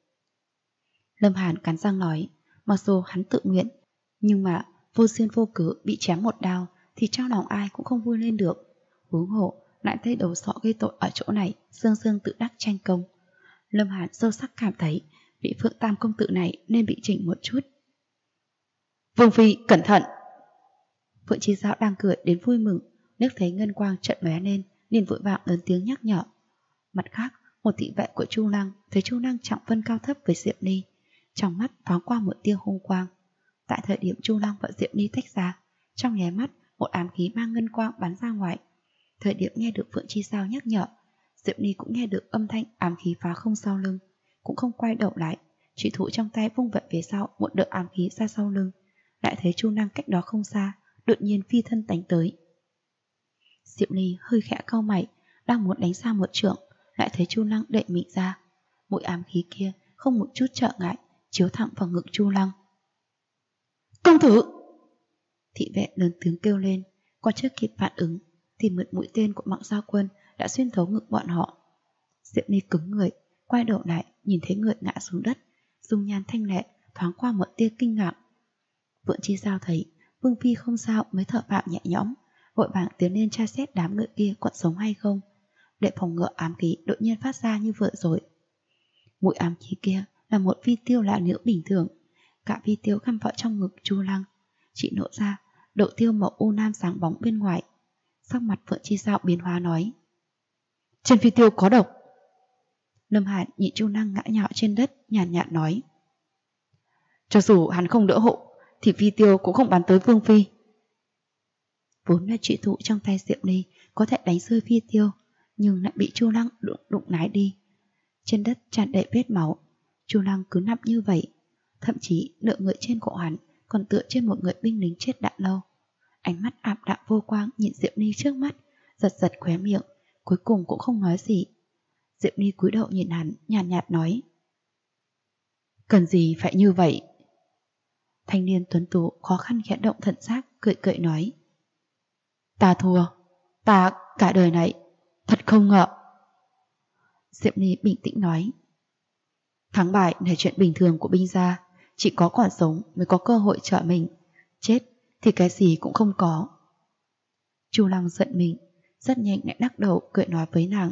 Speaker 1: Lâm Hàn cắn răng nói, mặc dù hắn tự nguyện, nhưng mà vô duyên vô cớ bị chém một đao thì trong lòng ai cũng không vui lên được. Huống hộ lại thấy đầu sọ gây tội ở chỗ này, dương dương tự đắc tranh công. Lâm Hàn sâu sắc cảm thấy vị Phượng Tam công tử này nên bị chỉnh một chút. Vương phi cẩn thận. Phượng Chi Giao đang cười đến vui mừng, liếc thấy ngân quang trận lóe lên liền vội vàng lớn tiếng nhắc nhở. Mặt khác, một thị vệ của Chu Lăng thấy Chu Lăng trọng phân cao thấp với Diệp Ly, trong mắt thoáng qua một tia hung quang. Tại thời điểm Chu Lăng và Diệp Ly tách ra, trong nháy mắt một ám khí mang ngân quang bắn ra ngoài. Thời điểm nghe được Phượng Chi Giao nhắc nhở, Diệp Ly cũng nghe được âm thanh ám khí phá không sau lưng, cũng không quay đầu lại, trụy thủ trong tay vung về phía sau một đợt ám khí ra sau lưng. Lại thấy Chu Lăng cách đó không xa, đột nhiên phi thân đánh tới. Diệp Ly hơi khẽ cau mày, đang muốn đánh ra một trượng, lại thấy Chu Lăng đẩy mình ra. Mũi ám khí kia không một chút trở ngại, chiếu thẳng vào ngực Chu Lăng. Công tử! Thị vệ lớn tiếng kêu lên, còn chưa kịp phản ứng thì một mũi tên của Mạc Giao Quân đã xuyên thấu ngực bọn họ. Diệp Ly cứng người, quay đầu lại nhìn thấy người ngã xuống đất, dung nhan thanh lệ thoáng qua một tia kinh ngạc. Phượng Chi Giao thấy Vương phi không sao mới thở phào nhẹ nhõm, vội vàng tiến lên tra xét đám người kia còn sống hay không, để phòng ngừa ám khí đột nhiên phát ra như vừa rồi. Mũi ám khí kia là một phi tiêu lạ liễu bình thường, cả phi tiêu găm vào trong ngực Chu Lăng, chỉ nổ ra độ tiêu màu u lam sáng bóng bên ngoài. Sắc mặt Phượng Chi Giao biến hóa nói: Trên phi tiêu có độc. Lâm Hàn nhìn Chu Lăng ngã nhào trên đất, nhàn nhạt nói: Cho dù hắn không đỡ hộ thì phi tiêu cũng không bắn tới Vương phi. Vốn là trụy thủ trong tay Diệp Ly có thể đánh rơi phi tiêu, nhưng lại bị Chu Lăng đụng nái đi. Trên đất tràn đầy vết máu, Chu Lăng cứ nằm như vậy, thậm chí nửa người trên cổ hắn còn tựa trên một người binh lính chết đã lâu. Ánh mắt ảm đạm vô quang nhìn Diệp Ly trước mắt, giật giật khóe miệng, cuối cùng cũng không nói gì. Diệp Ly cúi đầu nhìn hắn, nhàn nhạt nói: Cần gì phải như vậy? Thanh niên tuấn tú khó khăn khẽ động thần giác, cười cười nói: Ta thua, ta cả đời này thật không ngờ. Diệp Ly bình tĩnh nói: Thắng bại là chuyện bình thường của binh gia, chỉ có còn sống mới có cơ hội trợ mình, chết thì cái gì cũng không có. Chu Lăng giận mình, rất nhanh lại lắc đầu cười nói với nàng: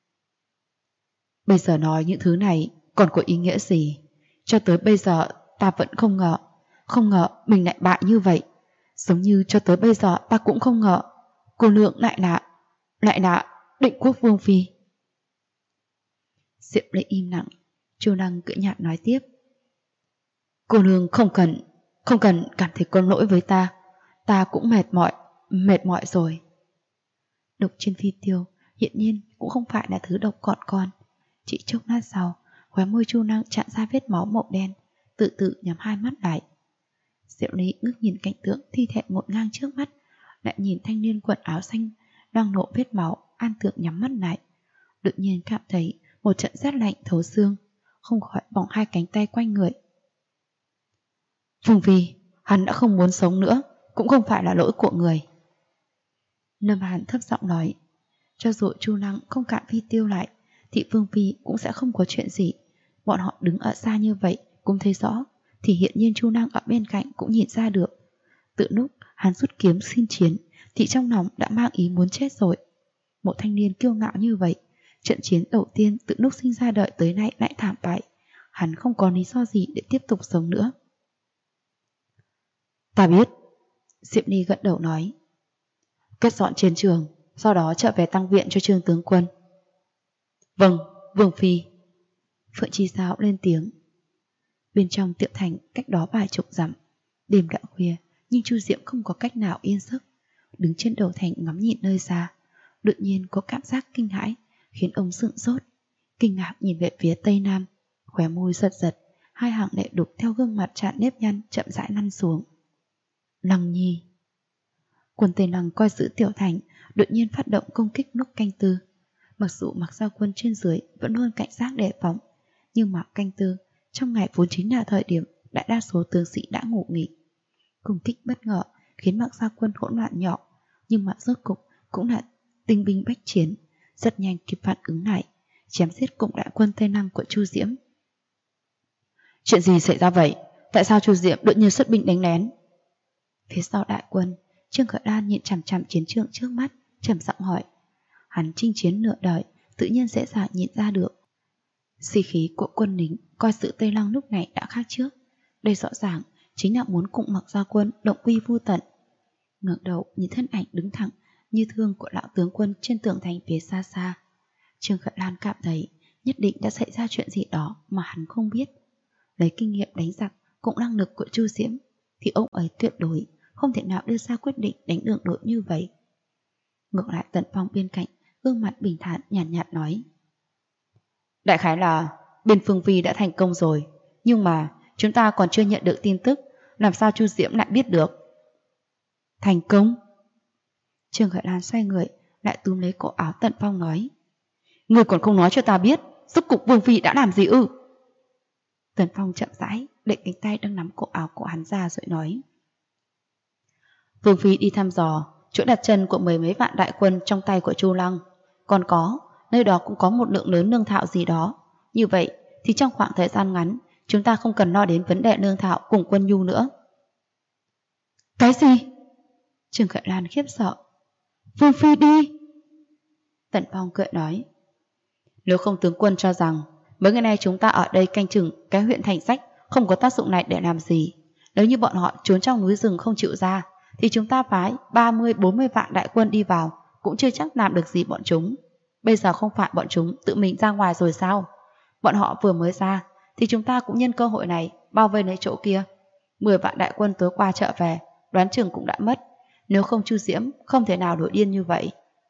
Speaker 1: Bây giờ nói những thứ này còn có ý nghĩa gì? Cho tới bây giờ ta vẫn không ngờ mình lại bại như vậy. Giống như cho tới bây giờ ta cũng không ngờ cô nương lại là Định Quốc Vương phi. Diệp Ly im lặng. Chu Lăng cười nhạt nói tiếp: Cô nương không cần cảm thấy có lỗi với ta cũng mệt mỏi rồi. Độc trên phi tiêu hiện nhiên cũng không phải là thứ độc gọn con. Chỉ chốc lát sau, khóe môi Chu Lăng chạm ra vết máu màu đen, tự nhắm hai mắt lại. Diệu Lý ngước nhìn cảnh tượng thi thể ngổn ngang trước mắt, lại nhìn thanh niên quần áo xanh đang nộ vết máu, an tưởng nhắm mắt lại. Đột nhiên cảm thấy một trận rét lạnh thấu xương, không khỏi vòng hai cánh tay quanh người. Vương phi, hắn đã không muốn sống nữa, cũng không phải là lỗi của người. Lâm Hàn thấp giọng nói, cho dù Chu Lăng không cạn phi tiêu lại, thì Vương phi cũng sẽ không có chuyện gì. Bọn họ đứng ở xa như vậy cũng thấy rõ, thì hiện nhiên Chu Lăng ở bên cạnh cũng nhìn ra được. Từ lúc hắn rút kiếm xin chiến, thì trong lòng đã mang ý muốn chết rồi. Một thanh niên kiêu ngạo như vậy, trận chiến đầu tiên từ lúc sinh ra đời tới nay lại thảm bại, hắn không có lý do gì để tiếp tục sống nữa. Ta biết. Diệp Ly gật đầu nói. Kết dọn chiến trường, sau đó trở về tăng viện cho Trương tướng quân. Vâng, Vương phi. Phượng Chi Giao lên tiếng. Bên trong tiệm thành cách đó vài chục dặm, đêm đã khuya, nhưng Chu Diệm không có cách nào yên giấc, đứng trên đầu thành ngắm nhìn nơi xa. Đột nhiên có cảm giác kinh hãi, khiến ông sững sốt, kinh ngạc nhìn về phía tây nam, khóe môi giật giật, hai hàng lệ đục theo gương mặt tràn nếp nhăn chậm rãi lăn xuống. Lăng Nhi. Quân Tây Lăng coi giữ tiểu thành, đột nhiên phát động công kích lúc canh tư. Mặc dù Mạc Gia Quân trên dưới vẫn luôn cảnh giác đề phòng, nhưng mà canh tư trong ngày vốn chính là thời điểm đại đa số tướng sĩ đã ngủ nghỉ. Công kích bất ngờ khiến Mạc Gia Quân hỗn loạn nhỏ, nhưng mà rốt cục cũng là tinh binh bách chiến, rất nhanh kịp phản ứng lại, chém giết cùng đại quân Tây Lăng của Chu Diễm. Chuyện gì xảy ra vậy? Tại sao Chu Diễm đột nhiên xuất binh đánh lén? Phía sau đại quân, Trương Khởi Đan nhìn chằm chằm chiến trường trước mắt, trầm giọng hỏi. Hắn chinh chiến nửa đời, tự nhiên dễ dàng nhìn ra được. Sĩ khí của quân lính coi sự Tây Lăng lúc này đã khác trước. Đây rõ ràng chính là muốn cùng Mạc Gia Quân động uy vô tận. Ngẩng đầu nhìn thân ảnh đứng thẳng như thương của lão tướng quân trên tường thành phía xa xa. Trương Khởi Lan cảm thấy nhất định đã xảy ra chuyện gì đó mà hắn không biết. Lấy kinh nghiệm đánh giặc cũng năng lực của Chu Diễm, thì ông ấy tuyệt đối không thể nào đưa ra quyết định đánh đường đội như vậy. Ngược lại Tần Phong bên cạnh, gương mặt bình thản nhàn nhạt nói. Đại khái là bên Phương Vi đã thành công rồi, nhưng mà chúng ta còn chưa nhận được tin tức, làm sao Chu Diễm lại biết được? Thành công? Trương Khởi Lan xoay người, lại túm lấy cổ áo Tần Phong nói. Người còn không nói cho ta biết, rốt cục Vương Phi đã làm gì ư? Tần Phong chậm rãi, đẩy cánh tay đang nắm cổ áo của hắn ra rồi nói. Vương Phi đi thăm dò chỗ đặt chân của mười mấy vạn đại quân trong tay của Chu Lăng. Còn có, nơi đó cũng có một lượng lớn lương thảo gì đó. Như vậy thì trong khoảng thời gian ngắn, chúng ta không cần lo đến vấn đề lương thảo cùng quân nhu nữa. Cái gì? Trương Khởi Lan khiếp sợ. Vương Phi đi. Tần Phong cười nói. Nếu không tướng quân cho rằng mấy ngày nay chúng ta ở đây canh chừng cái huyện Thành Sách không có tác dụng này để làm gì. Nếu như bọn họ trốn trong núi rừng không chịu ra, thì chúng ta phái 30-40 vạn đại quân đi vào cũng chưa chắc làm được gì bọn chúng. Bây giờ không phải bọn chúng tự mình ra ngoài rồi sao? Bọn họ vừa mới ra thì chúng ta cũng nhân cơ hội này bao vây lấy chỗ kia. 10 vạn đại quân tối qua trở về, đoán chừng cũng đã mất. Nếu không Chu Diễm không thể nào nổi điên như vậy.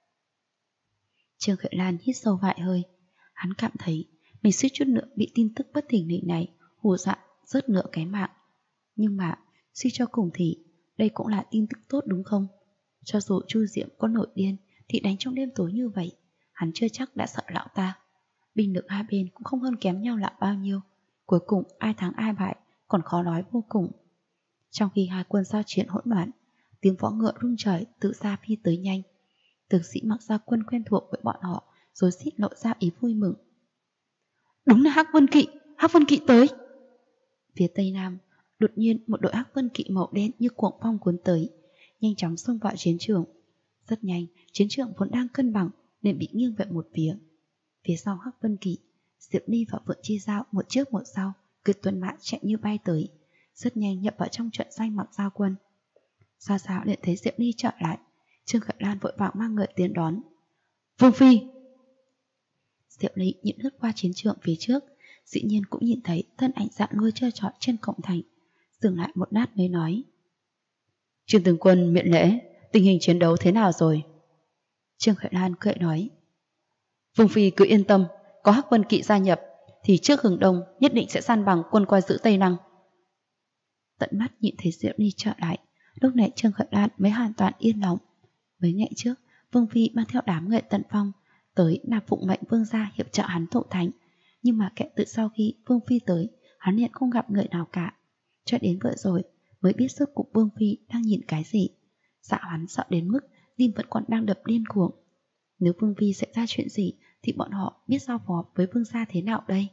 Speaker 1: Trương Khởi Lan hít sâu vài hơi. Hắn cảm thấy mình suýt chút nữa bị tin tức bất thình lình này hù dọa rớt nửa cái mạng. Nhưng mà suy cho cùng thì đây cũng là tin tức tốt đúng không? Cho dù Chu Diễm có nổi điên thì đánh trong đêm tối như vậy, hắn chưa chắc đã sợ lão ta. Binh lực hai bên cũng không hơn kém nhau là bao nhiêu. Cuối cùng ai thắng ai bại còn khó nói vô cùng. Trong khi hai quân giao chiến hỗn loạn, tiếng võ ngựa rung trời tự xa phi tới nhanh. Tướng sĩ Mạc Gia Quân quen thuộc với bọn họ rồi xít lộ ra ý vui mừng. Đúng là Hắc Vân Kỵ tới. Phía tây nam, đột nhiên một đội Hắc Vân Kỵ màu đen như cuồng phong cuốn tới, nhanh chóng xông vào chiến trường. Rất nhanh, chiến trường vốn đang cân bằng nên bị nghiêng về một phía. Phía sau Hắc Vân Kỵ, Diệp Ly và Phượng Chi Giao một trước một sau, cứ tuần mã chạy như bay tới, rất nhanh nhập vào trong trận doanh Mạc Gia Quân. Sao sao liền thấy Diệu Ly trở lại. Trương Khởi Lan vội vàng mang người tiến đón. Vương Phi! Diệu Ly nhìn lướt qua chiến trường phía trước, dĩ nhiên cũng nhìn thấy thân ảnh dạng nuôi chơi trọi trên cổng thành. Dừng lại một lát mới nói. Trương tướng quân miễn lễ, tình hình chiến đấu thế nào rồi? Trương Khởi Lan cười nói. Vương Phi cứ yên tâm, có Hắc Vân Kỵ gia nhập thì trước hừng đông nhất định sẽ san bằng quân coi giữ Tây Năng. Tận mắt nhìn thấy Diệu Ly trở lại, lúc này Trương Khởi Lan mới hoàn toàn yên lòng. Mấy ngày trước, Vương Phi mang theo đám người Tận Phong tới nạp phụng mệnh vương gia hiệp trợ hắn thụ thành, nhưng mà kể từ sau khi Vương Phi tới, hắn liền không gặp người nào cả. Cho đến vừa rồi mới biết rốt cuộc Vương Phi đang nhìn cái gì. Dạ hắn sợ đến mức tim vẫn còn đang đập điên cuồng. Nếu Vương Phi xảy ra chuyện gì thì bọn họ biết giao phó với vương gia thế nào đây?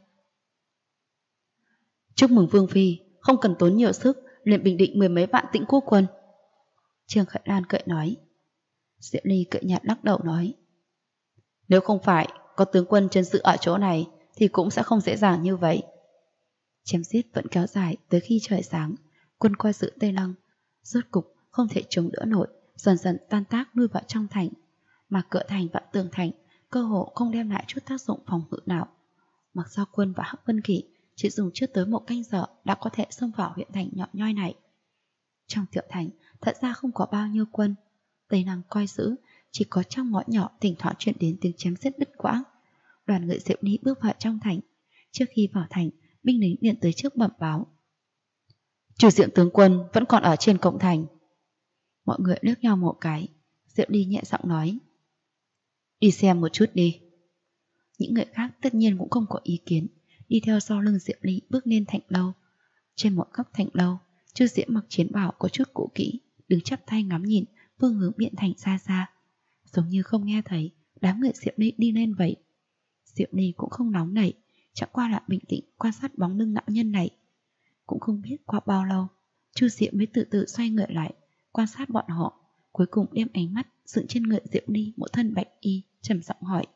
Speaker 1: Chúc mừng Vương Phi, không cần tốn nhiều sức liền bình định 10 mấy vạn Tĩnh Quốc quân. Trương Khởi Lan cười nói. Diệu Ly cười nhạt lắc đầu nói. Nếu không phải có tướng quân chân giữ ở chỗ này thì cũng sẽ không dễ dàng như vậy. Chém giết vẫn kéo dài tới khi trời sáng. Quân coi giữ Tây Lăng rốt cục không thể chống đỡ nổi, dần dần tan tác nuôi vào trong thành. Mà cửa thành và tường thành cơ hồ không đem lại chút tác dụng phòng ngự nào. Mặc Giao Quân và Hắc Vân Kỵ chỉ dùng chưa tới một canh giờ đã có thể xông vào huyện thành nhỏ nhoi này. Trong tiểu thành thật ra không có bao nhiêu quân. Tây Năng coi giữ chỉ có trong ngõ nhỏ thỉnh thoảng truyền đến tiếng chém giết đứt quãng. Đoàn người Diệu Ly bước vào trong thành. Trước khi vào thành, binh lính liền tới trước bẩm báo. Chủ Diệm tướng quân vẫn còn ở trên cổng thành. Mọi người liếc nhau một cái. Diệu Ly nhẹ giọng nói. Đi xem một chút đi. Những người khác tất nhiên cũng không có ý kiến, đi theo sau lưng Diệu Ly bước lên thành lâu. Trên một góc thành lâu, Chu Diễm mặc chiến bào có chút cũ kỹ, đứng chắp tay ngắm nhìn phương hướng biện thành xa xa, giống như không nghe thấy đám người Diệu Ly đi lên vậy. Diệu Ly cũng không nóng nảy, chẳng qua là bình tĩnh quan sát bóng lưng lão nhân này. Cũng không biết qua bao lâu, Chu Diễm mới từ từ xoay người lại, quan sát bọn họ, cuối cùng đem ánh mắt dựng trên người Diệu Ly một thân bạch y, trầm giọng hỏi.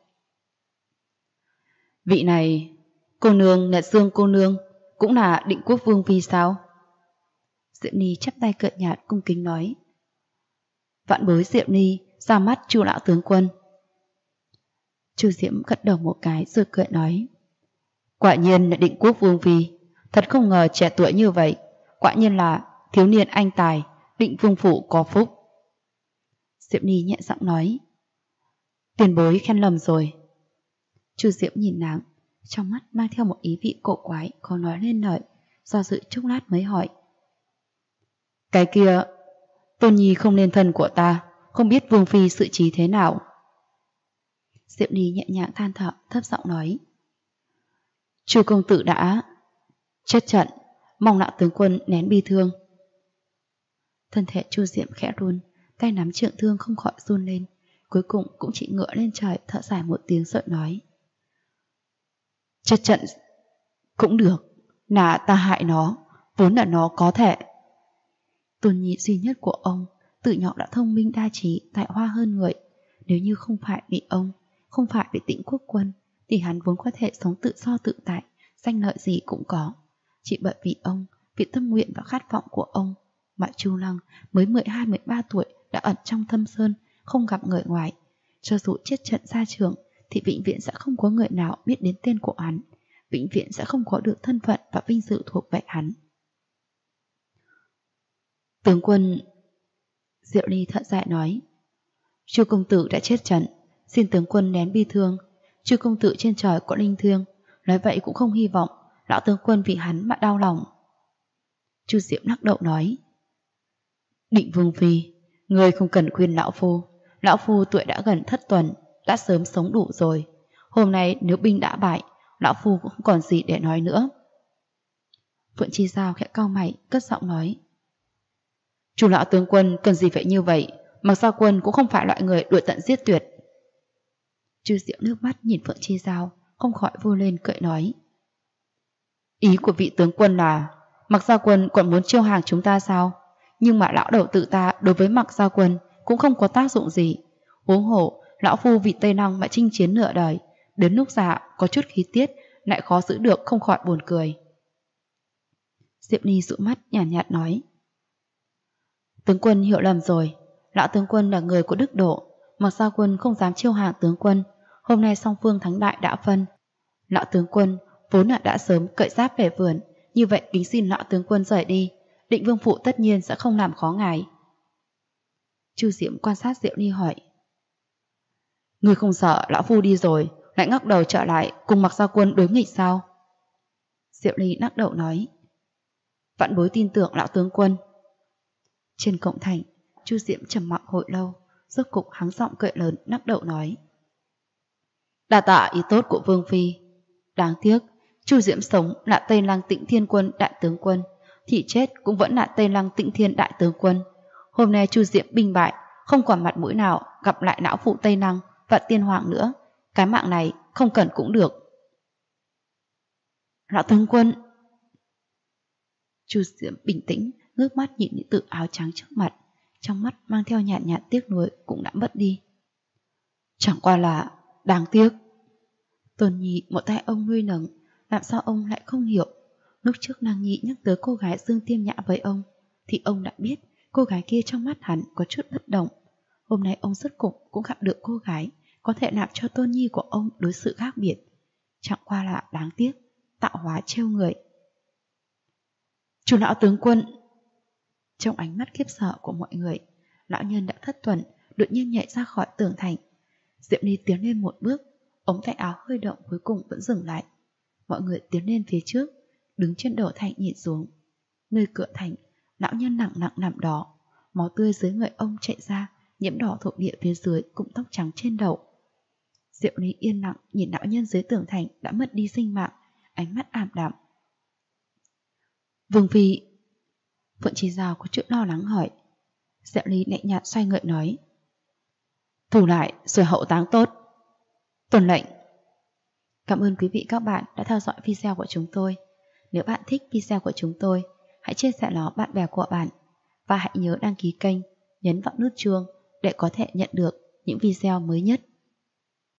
Speaker 1: Vị này, cô nương Nhật Dương cô nương, cũng là Định Quốc Vương Phi sao? Diệu Ly chắp tay cợt nhạt cung kính nói. Vạn bối Diệu Ly ra mắt Chu lão tướng quân. Chu Diễm gật đầu một cái rồi cười nói. Quả nhiên là Định Quốc Vương Phi, thật không ngờ trẻ tuổi như vậy, quả nhiên là thiếu niên anh tài, Định Vương phủ có phúc. Diệu Ly nhẹ giọng nói. Tiền bối khen lầm rồi. Chu Diễm nhìn nàng, trong mắt mang theo một ý vị cổ quái, khó nói lên lời, do dự chốc lát mới hỏi. Cái kia, Tôn Nhi không nên thân của ta, không biết Vương Phi xử trí thế nào. Diệu Ly nhẹ nhàng than thở, thấp giọng nói. Chu công tử đã chết trận, mong lão tướng quân nén bi thương. Thân thể Chu Diễm khẽ run, tay nắm trượng thương không khỏi run lên, cuối cùng cũng chỉ ngựa lên trời thở dài một tiếng rồi nói. Chết trận cũng được, là ta hại nó, vốn là nó có thể. Tôn Nhi duy nhất của ông, từ nhỏ đã thông minh đa trí, tài hoa hơn người. Nếu như không phải vì ông, không phải vì Tĩnh Quốc quân, thì hắn vốn có thể sống tự do tự tại, danh lợi gì cũng có. Chỉ bởi vì ông, vì tâm nguyện và khát vọng của ông, mà Chu Lăng mới 12-13 tuổi đã ẩn trong thâm sơn, không gặp người ngoài. Cho dù chết trận ra trường, thì vĩnh viễn sẽ không có người nào biết đến tên của hắn, vĩnh viễn sẽ không có được thân phận và vinh dự thuộc về hắn. Tướng quân, Diệu Ly thở dài nói. Chu công tử đã chết trận, xin tướng quân nén bi thương. Chu công tử trên trời có linh thiêng, nói vậy cũng không hy vọng lão tướng quân vì hắn mà đau lòng. Chu Diễm lắc đầu nói. Định Vương Phi, người không cần khuyên lão phu tuổi đã gần thất tuần, đã sớm sống đủ rồi. Hôm nay nếu binh đã bại, lão phu cũng không còn gì để nói nữa. Phượng Chi Giao khẽ cau mày, cất giọng nói. Chu lão tướng quân cần gì phải như vậy, Mặc Giao quân cũng không phải loại người đuổi tận giết tuyệt. Chu Diễm nước mắt nhìn Phượng Chi Giao, không khỏi vui lên cười nói. Ý của vị tướng quân là Mặc Giao quân còn muốn chiêu hàng chúng ta sao? Nhưng mà lão đầu tự ta đối với Mặc Giao quân cũng không có tác dụng gì. Huống hồ lão phu vì Tây Năng mà chinh chiến nửa đời, đến lúc già có chút khí tiết lại khó giữ được, không khỏi buồn cười. Diệp Ly dụi mắt nhàn nhạt nói. Tướng quân hiểu lầm rồi, lão tướng quân là người của Đức Độ, Mặc Gia quân không dám chiêu hàng tướng quân. Hôm nay song phương thắng đại đã phân, lão tướng quân vốn là đã sớm cởi giáp về vườn, như vậy kính xin lão tướng quân rời đi, Định vương phụ tất nhiên sẽ không làm khó ngài. Chu Diễm quan sát Diệu Ly hỏi: Ngươi không sợ lão phu đi rồi lại ngóc đầu trở lại cùng Mặc Gia quân đối nghịch sao? Diệu Ly lắc đầu nói: Vạn bối tin tưởng lão tướng quân. Trên cổng thành, Chu Diễm trầm mặc hồi lâu, rốt cục hắng giọng cười lớn lắc đầu nói: Đa tạ ý tốt của vương phi. Đáng tiếc Chu Diễm sống là Tây Lăng Tĩnh Thiên quân đại tướng quân, thì chết cũng vẫn là Tây Lăng Tĩnh Thiên đại tướng quân. Hôm nay Chu Diễm binh bại, không còn mặt mũi nào gặp lại lão phụ Tây Lăng và tiên hoàng nữa. Cái mạng này không cần cũng được. Lão tướng quân. Chu Diễm bình tĩnh ngước mắt nhìn nữ tử áo trắng trước mặt, trong mắt mang theo nhạt nhạt tiếc nuối cũng đã mất đi. Chẳng qua là đáng tiếc. Tôn Nhi một tay ông nuôi nấng, làm sao ông lại không hiểu? Lúc trước nàng Nhi nhắc tới cô gái Dương Tiêm Nhã với ông, thì ông đã biết cô gái kia trong mắt hắn có chút bất động. Hôm nay ông rốt cục cũng gặp được cô gái có thể làm cho Tôn Nhi của ông đối xử khác biệt. Chẳng qua là đáng tiếc, tạo hóa trêu người. Chủ lão tướng quân. Trong ánh mắt khiếp sợ của mọi người, lão nhân đã thất tuần, đột nhiên nhảy ra khỏi tường thành. Diệu Ly tiến lên một bước, ống tay áo hơi động cuối cùng vẫn dừng lại. Mọi người tiến lên phía trước, đứng trên đầu thành nhìn xuống. Nơi cửa thành, lão nhân nặng nặng nằm đó, máu tươi dưới người ông chảy ra, nhiễm đỏ thổ địa phía dưới cùng tóc trắng trên đầu. Diệu Ly yên lặng nhìn lão nhân dưới tường thành đã mất đi sinh mạng, ánh mắt ảm đạm. Vương phi. Phượng Trí Giao có chút lo lắng hỏi. Diệu Ly nhẹ nhạt xoay người nói: Thủ lại rồi hậu táng tốt. Tuân lệnh. Cảm ơn quý vị các bạn đã theo dõi video của chúng tôi. Nếu bạn thích video của chúng tôi, hãy chia sẻ nó bạn bè của bạn. Và hãy nhớ đăng ký kênh, nhấn vào nút chuông để có thể nhận được những video mới nhất.